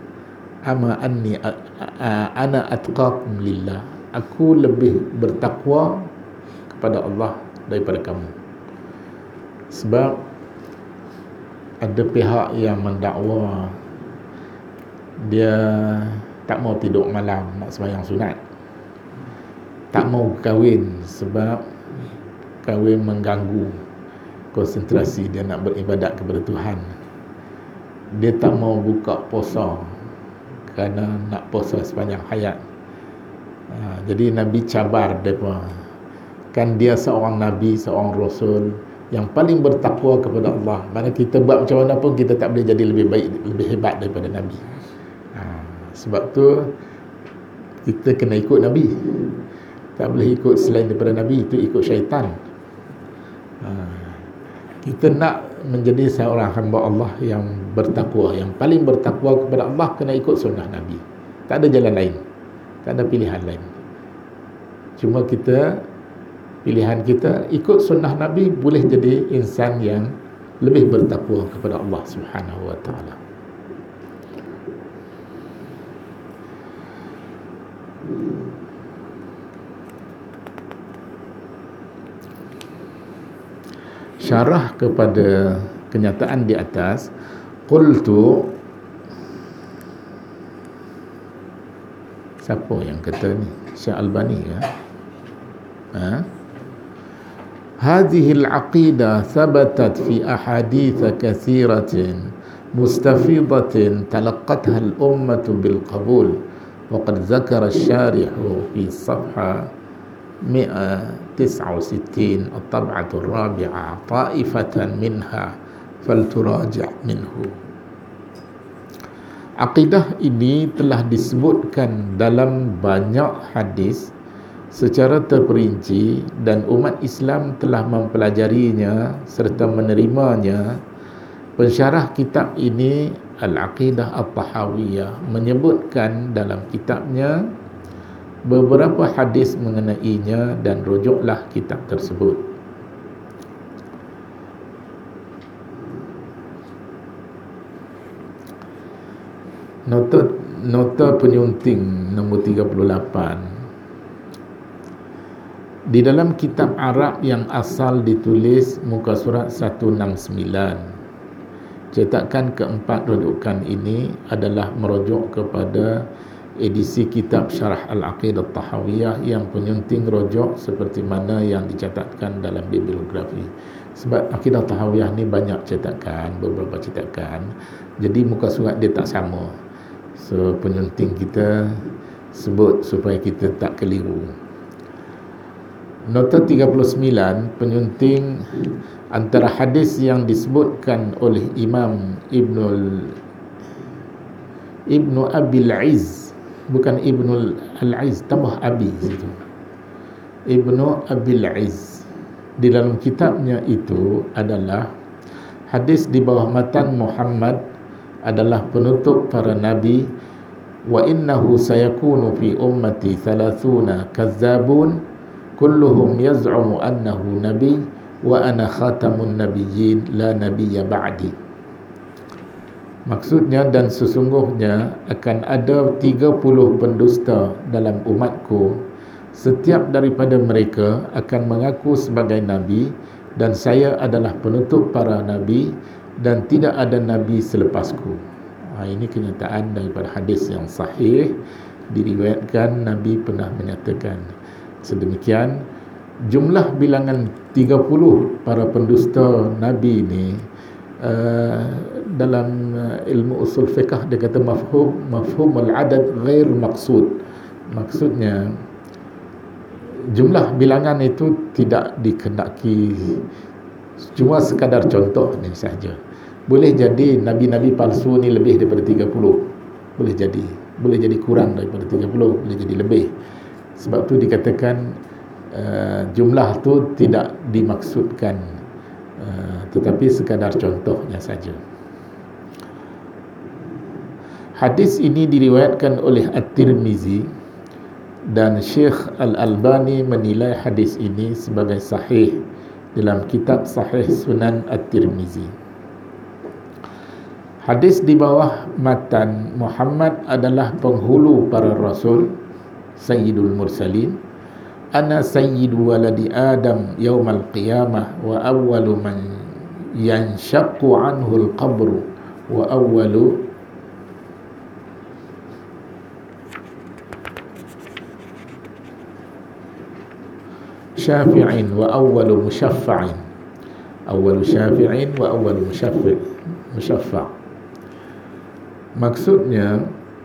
ana atqakum lillah, aku lebih bertakwa kepada Allah daripada kamu. Sebab ada pihak yang mendakwa dia tak mau tidur malam nak sembahyang sunat, tak mau kahwin sebab kahwin mengganggu konsentrasi dia nak beribadat kepada Tuhan. Dia tak mau buka puasa kerana nak puasa sepanjang hayat. Jadi Nabi cabar mereka. Kan dia seorang Nabi, seorang Rasul yang paling bertakwa kepada Allah. Mana kita buat macam mana pun kita tak boleh jadi lebih baik, lebih hebat daripada Nabi. Sebab tu kita kena ikut Nabi. Tak boleh ikut selain daripada Nabi, itu ikut syaitan. Kita nak menjadi seorang hamba Allah yang bertakwa, yang paling bertakwa kepada Allah, kena ikut sunnah Nabi. Tak ada jalan lain, tak ada pilihan lain. Cuma pilihan kita ikut sunnah Nabi, boleh jadi insan yang lebih bertakwa kepada Allah Subhanahu wa ta'ala. Syarah kepada kenyataan di atas, qultu, Siapa yang kata ni? Syekh Albani ya? هذه العقيدة ثبتت في أحاديث كثيرة مستفيضة تلقتها الأمة بالقبول وقد ذكر الشارح في صفحة 169 الطبعة الرابعة طائفة منها فلتراجع منه. Akidah ini telah disebutkan dalam banyak hadis secara terperinci dan umat Islam telah mempelajarinya serta menerimanya. Pensyarah kitab ini Al-Aqidah At-Tahawiyah menyebutkan dalam kitabnya beberapa hadis mengenainya dan rujuklah kitab tersebut. Nota penyunting nombor 38. Di dalam kitab Arab yang asal ditulis muka surat 169, cetakan keempat rujukan ini adalah merujuk kepada edisi kitab Syarah Al-Aqidah Tahawiyah yang penyunting rujuk seperti mana yang dicatatkan dalam bibliografi. Sebab Aqidah Tahawiyah ni banyak cetakan, beberapa cetakan, jadi muka surat dia tak sama. So penyunting kita sebut supaya kita tak keliru. Nota 39, penyunting antara hadis yang disebutkan oleh Imam Ibnu Abil Izz, bukan Ibnu Al-Izz, tambah Abi situ, Ibnu Abil Izz, di dalam kitabnya itu adalah hadis di bawah matan Muhammad adalah penutup para nabi, wa innahu sayakunu fi ummati 30 kazzabun kulluhum yaz'umu annahu nabi wa ana khatamun nabiyyin la nabiyya ba'di. Maksudnya, dan sesungguhnya akan ada 30 pendusta dalam umatku, setiap daripada mereka akan mengaku sebagai nabi dan saya adalah penutup para nabi dan tidak ada nabi selepasku. Ini kenyataan daripada hadis yang sahih, diriwayatkan Nabi pernah menyatakan sedemikian. Jumlah bilangan 30 para pendusta Nabi ini dalam ilmu usul fiqh dia kata mafhum al-adad ghair maqsud. Maksudnya jumlah bilangan itu tidak dikehendaki, cuma sekadar contoh ni sahaja. Boleh jadi nabi-nabi palsu ni lebih daripada 30, boleh jadi kurang daripada 30, boleh jadi lebih. Sebab tu dikatakan jumlah tu tidak dimaksudkan, tetapi sekadar contohnya saja. Hadis ini diriwayatkan oleh At-Tirmizi dan Syekh Al-Albani menilai hadis ini sebagai sahih dalam kitab Sahih Sunan At-Tirmizi. Hadis di bawah matan Muhammad adalah penghulu para rasul, Sayyidul Mursalin. Ana sayyidu waladi Adam yaumal qiyamah wa awwalu man yanshaqqu anhu al-qabru wa awwalu syafi'in wa awwalu musyaffa'in. Awwalu syafi'in wa awwalu musyaffa'. Maksudnya,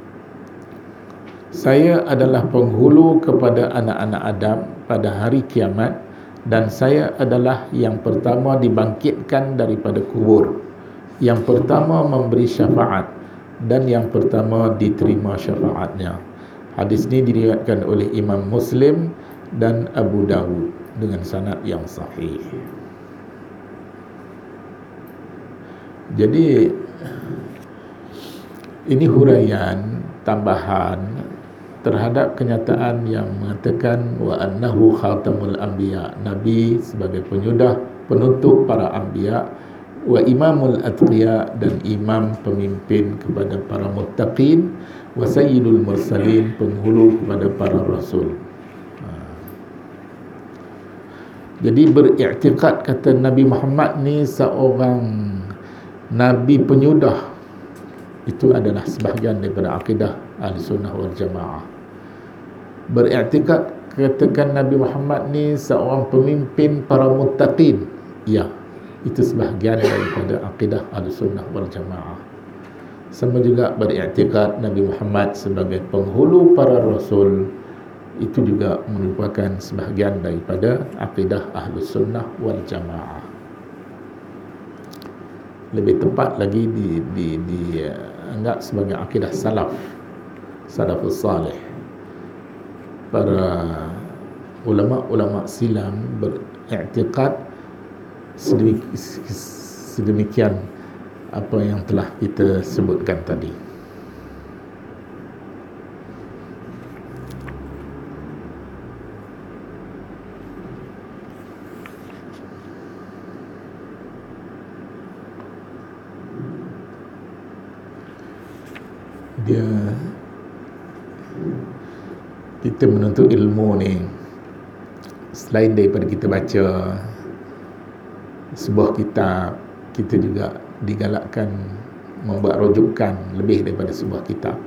saya adalah penghulu kepada anak-anak Adam pada hari kiamat dan saya adalah yang pertama dibangkitkan daripada kubur, yang pertama memberi syafaat dan yang pertama diterima syafaatnya. Hadis ini diriwayatkan oleh Imam Muslim dan Abu Dawud dengan sanad yang sahih. Jadi ini huraian tambahan terhadap kenyataan yang mengatakan wa annahu khatamul anbiya, nabi sebagai penutup para anbiya, wa imamul atqiya, dan imam pemimpin kepada para muttaqin, wa sayyidul mursalin, penghulu kepada para rasul. Jadi beriktikad kata Nabi Muhammad ni seorang nabi penyudah, itu adalah sebahagian daripada akidah Ahlussunnah wal Jamaah. beriktikad katakan Nabi Muhammad ni seorang pemimpin para muttaqin. Ya, itu sebahagian daripada akidah Ahlussunnah wal Jamaah. Sama juga beriktikad Nabi Muhammad sebagai penghulu para rasul, itu juga merupakan sebahagian daripada akidah Ahlussunnah wal Jamaah. Lebih tepat lagi dianggap sebagai akidah salafus salih. Para ulama-ulama silam beriktikad sedemikian apa yang telah kita sebutkan tadi. Kita menuntut ilmu ni, selain daripada kita baca sebuah kitab, kita juga digalakkan membuat rujukan lebih daripada sebuah kitab.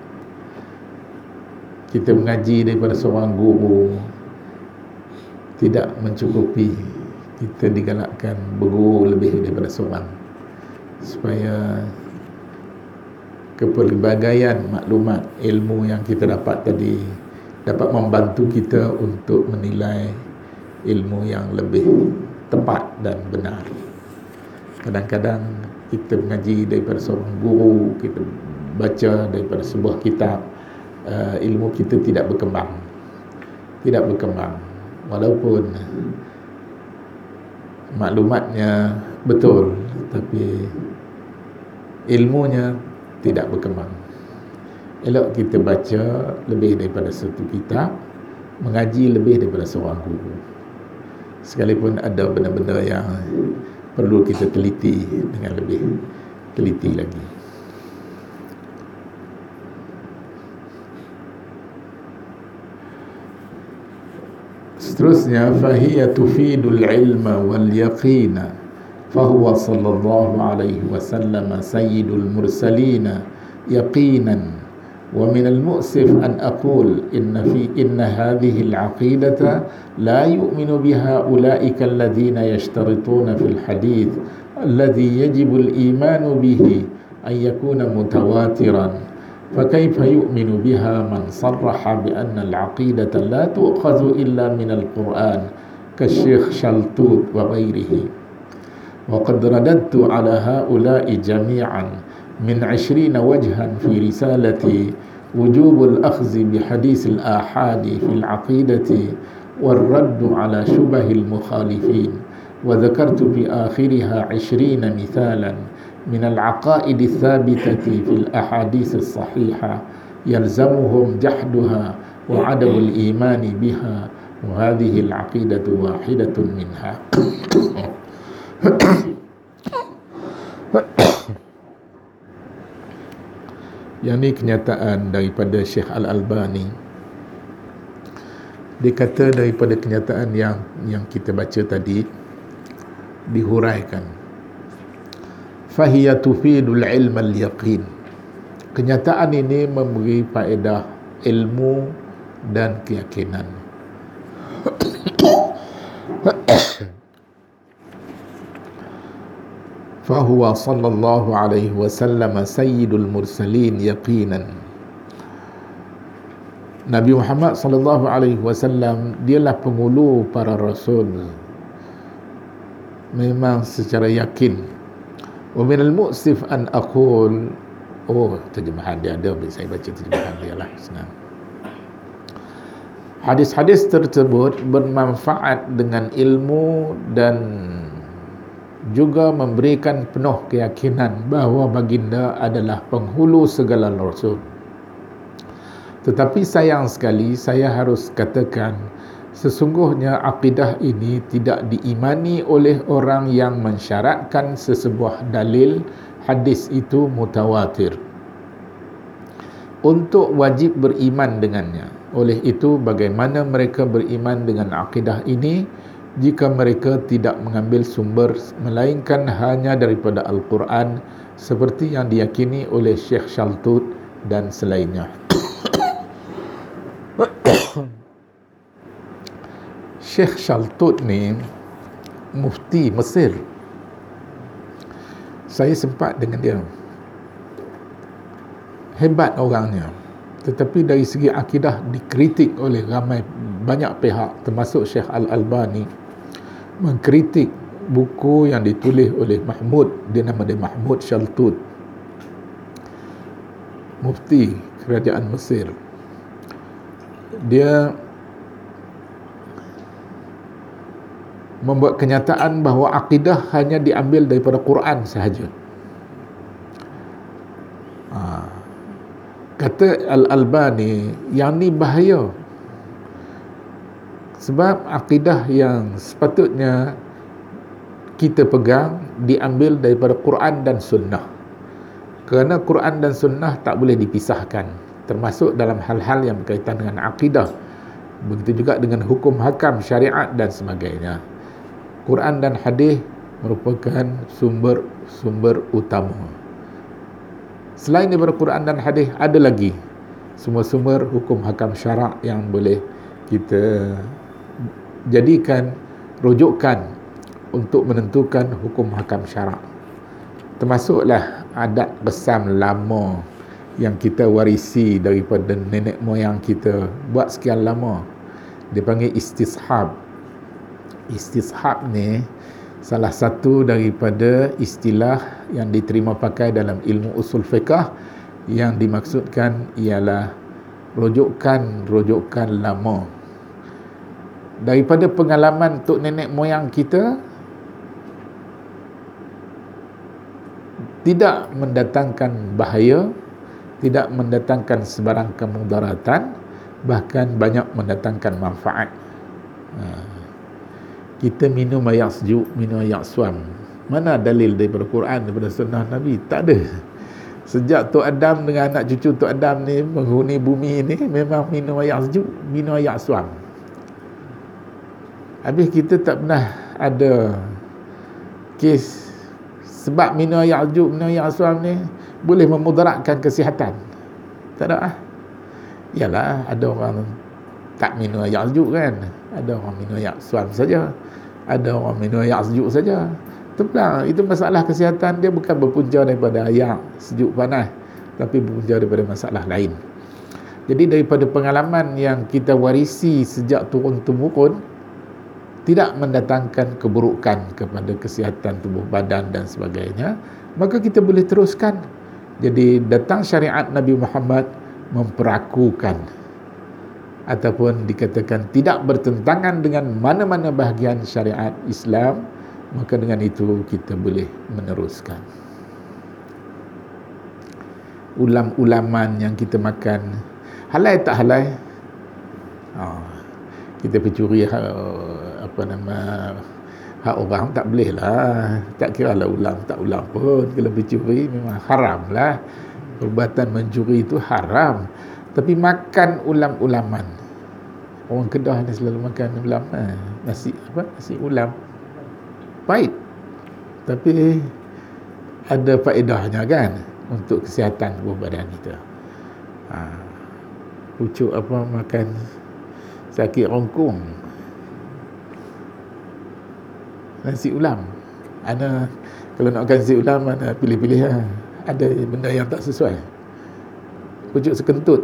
Kita mengaji daripada seorang guru tidak mencukupi, kita digalakkan berguru lebih daripada seorang, supaya kepelbagaian maklumat ilmu yang kita dapat tadi dapat membantu kita untuk menilai ilmu yang lebih tepat dan benar. Kadang-kadang kita mengaji daripada seorang guru, kita baca daripada sebuah kitab, ilmu kita tidak berkembang walaupun maklumatnya betul, tapi ilmunya tidak berkembang. Elok kita baca lebih daripada satu kitab, mengaji lebih daripada seorang guru, sekalipun ada benda-benda yang perlu kita teliti dengan lebih teliti lagi. Seterusnya, fahiya tufidul ilma wal yaqina, fahuwa sallallahu alaihi wasallam sayyidul mursalina yaqinan. ومن المؤسف أن أقول إن هذه العقيدة لا يؤمن بها أولئك الذين يشترطون في الحديث الذي يجب الإيمان به أن يكون متواترا، فكيف يؤمن بها من صرح بأن العقيدة لا تؤخذ إلا من القرآن كالشيخ شلتوت وغيره. وقد رددت على هؤلاء جميعا من 20 وجها في رسالتي وجوب الأخذ بحديث الآحاد في العقيدة والرد على شبه المخالفين، وذكرت في آخرها 20 مثالا من العقائد الثابتة في الأحاديث الصحيحة يلزمهم جحدها وعدم الإيمان بها، وهذه العقيدة واحدة منها. Yang ni kenyataan daripada Syekh Al-Albani. Dia kata daripada kenyataan yang kita baca tadi, dihuraikan, fahiya tufidul ilm al-yaqin. Kenyataan ini memberi faedah ilmu dan keyakinan. Fahuwa sallallahu alaihi wasallam sayyidul mursalin yaqinan. Nabi Muhammad sallallahu alaihi wasallam dialah penghulu para rasul, memang secara yakin. Wa minal mu'sif an aqul, terjemahan dia ada, saya baca terjemahan dia lah, senang. Hadis-hadis tersebut bermanfaat dengan ilmu dan juga memberikan penuh keyakinan bahawa baginda adalah penghulu segala rasul. Tetapi sayang sekali saya harus katakan, sesungguhnya akidah ini tidak diimani oleh orang yang mensyaratkan sesebuah dalil hadis itu mutawatir untuk wajib beriman dengannya. Oleh itu, bagaimana mereka beriman dengan akidah ini jika mereka tidak mengambil sumber melainkan hanya daripada Al-Quran, seperti yang diyakini oleh Syekh Shaltut dan selainnya. Syekh Shaltut ni mufti Mesir. Saya sempat dengan dia. Hebat orangnya. Tetapi dari segi akidah dikritik oleh banyak pihak, termasuk Syekh Al-Albani, mengkritik buku yang ditulis oleh Mahmud, dia nama dia Mahmud Shaltut, mufti kerajaan Mesir. Dia membuat kenyataan bahawa akidah hanya diambil daripada Quran sahaja. Kata Al-Albani, yang ni bahaya. Sebab akidah yang sepatutnya kita pegang diambil daripada Quran dan Sunnah. Kerana Quran dan Sunnah tak boleh dipisahkan, termasuk dalam hal-hal yang berkaitan dengan akidah. Begitu juga dengan hukum hakam, syariat dan sebagainya. Quran dan hadis merupakan sumber utama. Selain daripada Quran dan hadis, ada lagi sumber-sumber hukum hakam syarak yang boleh kita jadikan rujukan untuk menentukan hukum hakam syarak. Termasuklah adat resam lama yang kita warisi daripada nenek moyang kita buat sekian lama. Dia panggil istishab. Istishab ni salah satu daripada istilah yang diterima pakai dalam ilmu usul fiqh, yang dimaksudkan ialah rujukan lama daripada pengalaman tok nenek moyang kita, tidak mendatangkan bahaya, tidak mendatangkan sebarang kemudaratan, bahkan banyak mendatangkan manfaat. Kita minum air sejuk, minum air suam. Mana dalil daripada Quran, daripada sunnah Nabi? Tak ada. Sejak Tok Adam dengan anak cucu Tok Adam ni menghuni bumi ni, memang minum air sejuk, minum air suam. Habis kita tak pernah ada kes sebab minum air sejuk, minum air suam ni boleh memudaratkan kesihatan. Tak ada. Yalah, ada orang tak minum air sejuk kan, ada orang minum air suam saja, ada orang minum air sejuk saja. Itu masalah kesihatan dia bukan berpunca daripada air sejuk panas, tapi berpunca daripada masalah lain. Jadi daripada pengalaman yang kita warisi sejak turun-temurun, tidak mendatangkan keburukan kepada kesihatan tubuh badan dan sebagainya, maka kita boleh teruskan. Jadi datang syariat Nabi Muhammad memperakukan ataupun dikatakan tidak bertentangan dengan mana-mana bahagian syariat Islam, maka dengan itu kita boleh meneruskan. Ulam-ulaman yang kita makan, halal tak halal? Kita pencuri hak orang tak boleh lah. Tak kira lah ulam tak ulam pun, kalau pencuri memang haram lah. Perbuatan mencuri itu haram. Tapi makan ulam-ulaman, orang Kedah ni selalu makan ulam, nasi ulam pahit, tapi ada faedahnya kan untuk kesihatan tubuh badan kita. Pucuk makan sakit rongkong, nasi ulam. Kalau nak makan nasi ulam, ada pilih-pilih lah. Ada benda yang tak sesuai. Pucuk sekentut,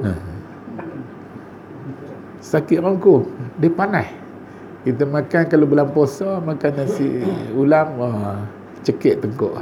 sakit rongkong, dia panas. Kita makan, kalau bulan puasa makan nasi ulam, cekik tengkuk.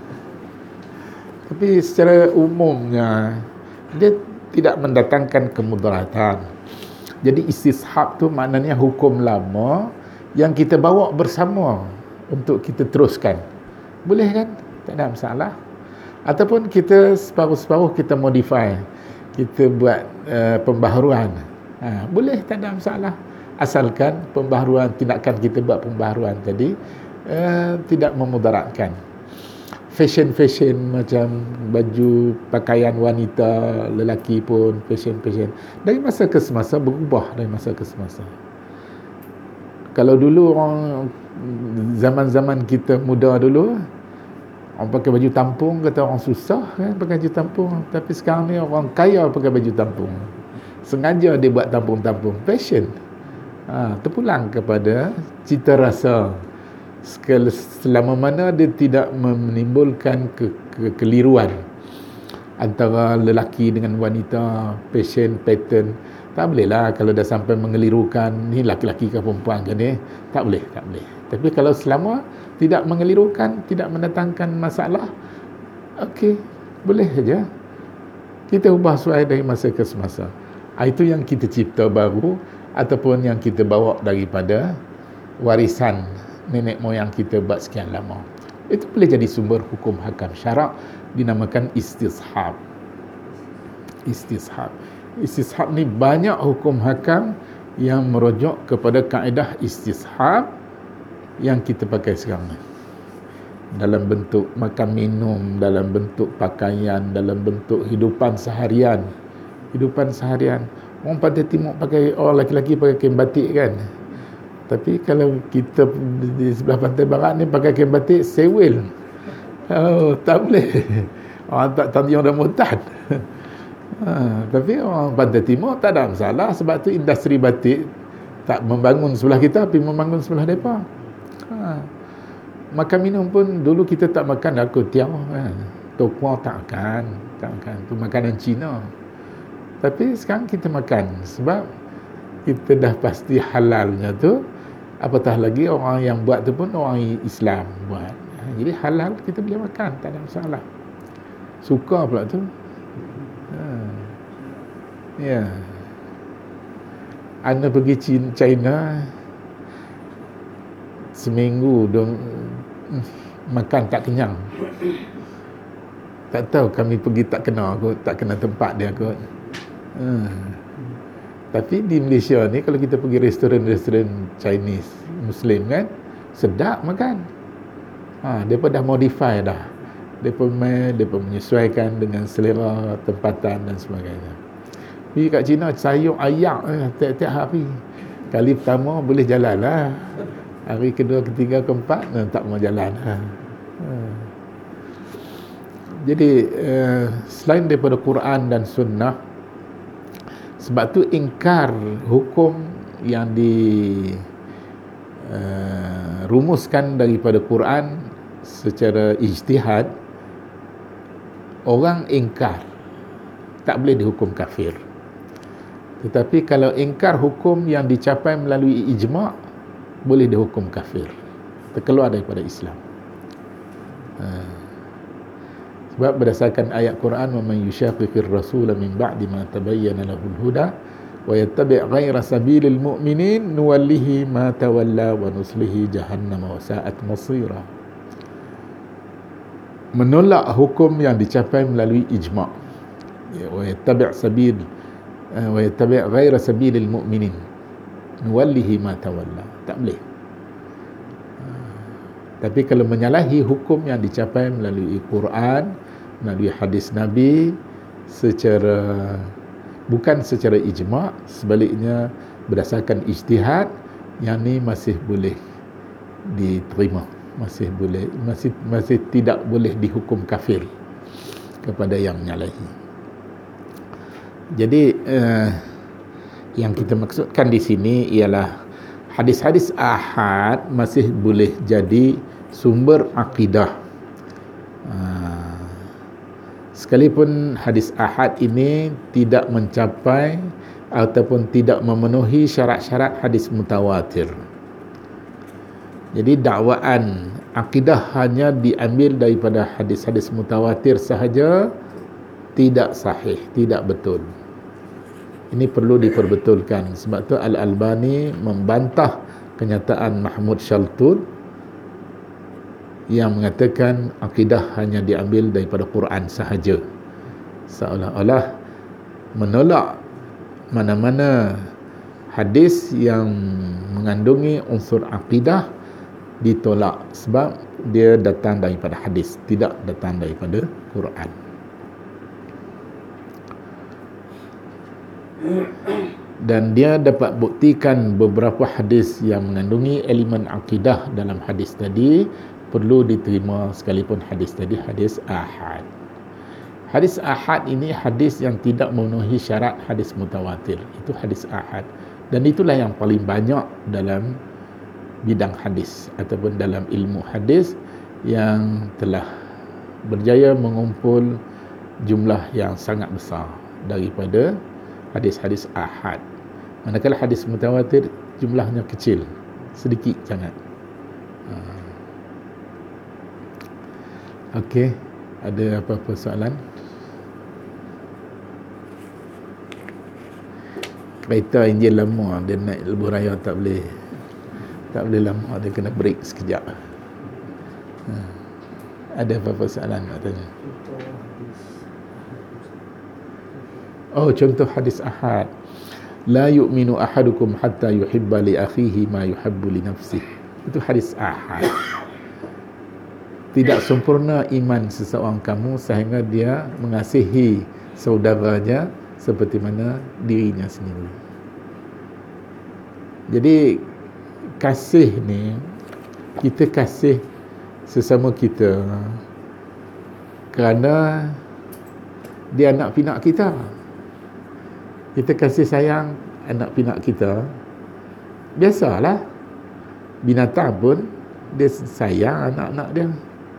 Tapi secara umumnya dia tidak mendatangkan kemudaratan. Jadi istishab tu maknanya hukum lama yang kita bawa bersama untuk kita teruskan. Boleh kan? Tak ada masalah. Ataupun kita separuh-separuh kita modify, kita buat pembaharuan. Boleh, tak ada masalah. Asalkan pembaharuan, tindakan kita buat pembaharuan tadi tidak memudaratkan. Fashion macam baju pakaian wanita, lelaki pun fashion dari masa ke semasa berubah, dari masa ke semasa. Kalau dulu orang zaman-zaman kita muda dulu, orang pakai baju tampung, kata orang susah kan pakai baju tampung. Tapi sekarang ni orang kaya pakai baju tampung. Sengaja dia buat tampung-tampung, fashion. terpulang kepada cita rasa. Selama mana dia tidak menimbulkan kekeliruan antara lelaki dengan wanita, passion, pattern, tak boleh lah kalau dah sampai mengelirukan ni laki-laki ke perempuan ke ni, tak boleh. Tapi kalau selama tidak mengelirukan, tidak mendatangkan masalah, okey, boleh saja kita ubah sesuai dari masa ke semasa. Itu yang kita cipta baru ataupun yang kita bawa daripada warisan nenek moyang kita buat sekian lama. Itu boleh jadi sumber hukum hakam syarak, dinamakan istishab. Istishab ni banyak hukum hakam yang merujuk kepada kaedah istishab yang kita pakai sekarang ni, dalam bentuk makan minum, dalam bentuk pakaian, dalam bentuk hidupan seharian. Orang Pantai Timur pakai, orang lelaki pakai kain batik kan, tapi kalau kita di sebelah Pantai Barat ni pakai kain batik sewil, tak boleh. Orang tak Tanjung Rambutan. Tapi orang Pantai Timur tak ada masalah, sebab tu industri batik tak membangun sebelah kita, tapi membangun sebelah mereka. Makan minum pun dulu kita tak makan kuotiao, tokwa tak makan, tu makanan Cina. Tapi sekarang kita makan sebab kita dah pasti halalnya tu. Apatah lagi orang yang buat tu pun orang Islam buat. Jadi halal kita boleh makan, tak ada masalah. Suka pula tu. Ya. Ana pergi China seminggu makan tak kenyang. Tak tahu kami pergi tak kena tempat dia kot. Tapi di Malaysia ni kalau kita pergi restoran Chinese Muslim kan, sedap makan. Depa dah modify dah. Depa menyesuaikan dengan selera tempatan dan sebagainya. Pergi kat China sayur ayak tiap-tiap hari. Kali pertama boleh jalan lah. Hari kedua, ketiga, keempat tak mau jalan. Jadi selain daripada Quran dan Sunnah, sebab tu ingkar hukum yang dirumuskan daripada Quran secara ijtihad, orang ingkar tak boleh dihukum kafir. Tetapi kalau ingkar hukum yang dicapai melalui ijma', boleh dihukum kafir, terkeluar daripada Islam. Sebab berdasarkan ayat Quran, wa man yushaqiqir rasul min ba'di ma tabayyana lahul huda wa yattabi' ghayra sabilil mu'minin nuwallihi ma tawalla wa nuslihi jahannam wa sa'at masira. Menolak hukum yang dicapai melalui ijma', wa yattabi' ghayra sabilil mu'minin nuwallihi ma tawalla, tak boleh. Tapi kalau menyalahi hukum yang dicapai melalui Quran, melalui hadis Nabi, bukan secara ijma', sebaliknya berdasarkan ijtihad, yang ni masih boleh diterima, masih tidak boleh dihukum kafir kepada yang menyalahi. Jadi yang kita maksudkan di sini ialah hadis-hadis ahad masih boleh jadi sumber akidah. Sekalipun hadis ahad ini tidak mencapai ataupun tidak memenuhi syarat-syarat hadis mutawatir. Jadi dakwaan akidah hanya diambil daripada hadis-hadis mutawatir sahaja tidak sahih, tidak betul. Ini perlu diperbetulkan. Sebab tu Al-Albani membantah kenyataan Mahmud Shaltut yang mengatakan akidah hanya diambil daripada Quran sahaja, seolah-olah menolak mana-mana hadis yang mengandungi unsur akidah ditolak sebab dia datang daripada hadis, tidak datang daripada Quran. Dan dia dapat buktikan beberapa hadis yang mengandungi elemen akidah dalam hadis tadi perlu diterima, sekalipun hadis tadi hadis ahad. Hadis ahad ini hadis yang tidak memenuhi syarat hadis mutawatir, itu hadis ahad. Dan itulah yang paling banyak dalam bidang hadis ataupun dalam ilmu hadis yang telah berjaya mengumpul jumlah yang sangat besar daripada hadis-hadis ahad. Manakala hadis mutawatir jumlahnya kecil, sedikit sangat. Okey, ada apa-apa soalan? Kereta enjin lama, dia naik lebuh raya tak boleh lama, dia kena break sekejap. Ada apa-apa soalan nak tanya? Oh, contoh hadis ahad. La yu'minu ahadukum hatta yuhibba li akhihi ma yuhibbu li nafsihi. Itu hadis ahad. Tidak sempurna iman seseorang kamu sehingga dia mengasihi saudaranya seperti mana dirinya sendiri. Jadi kasih ni, kita kasih sesama kita kerana dia anak pinak kita. Kita kasih sayang anak pinak kita. Biasalah, binatang pun dia sayang anak-anak dia.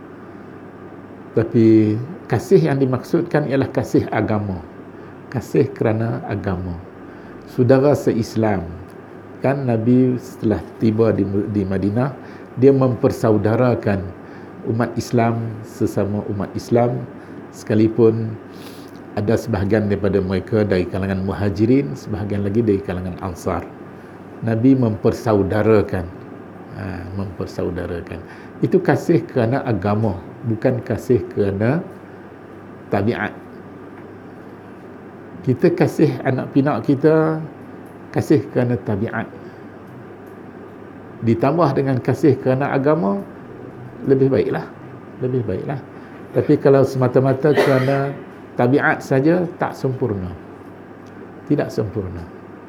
Tapi kasih yang dimaksudkan ialah kasih agama, kasih kerana agama. Saudara se-Islam, kan Nabi setelah tiba di Madinah, dia mempersaudarakan umat Islam sesama umat Islam, sekalipun ada sebahagian daripada mereka dari kalangan Muhajirin, sebahagian lagi dari kalangan Ansar. Nabi mempersaudarakan, itu kasih kerana agama, bukan kasih kerana tabiat. Kita kasih anak pinak kita, kasih kerana tabiat, ditambah dengan kasih kerana agama, lebih baiklah. Tapi kalau semata-mata kerana tabiat saja, tak sempurna, tidak sempurna.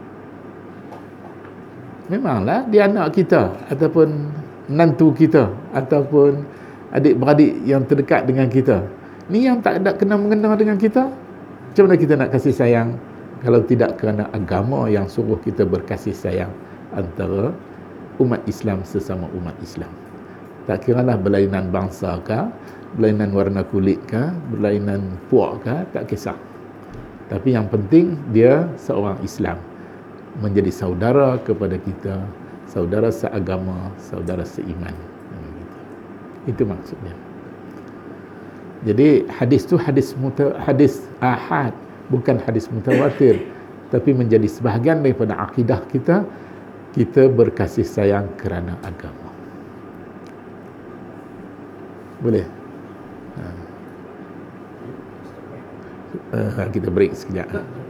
Memanglah dia anak kita, ataupun menantu kita, ataupun adik-beradik yang terdekat dengan kita, ni yang tak ada kena-mengena dengan kita. Macam mana kita nak kasih sayang kalau tidak kerana agama yang suruh kita berkasih sayang antara umat Islam sesama umat Islam? Tak kiralah berlainan bangsa kah, berlainan warna kulit kah, berlainan puak kah, tak kisah. Tapi yang penting dia seorang Islam, menjadi saudara kepada kita, saudara seagama, saudara seiman. Itu maksudnya. Jadi hadis tu hadis ahad, bukan hadis mutawatir, tapi menjadi sebahagian daripada akidah kita, kita berkasih sayang kerana agama. Boleh? Kita break sekejap.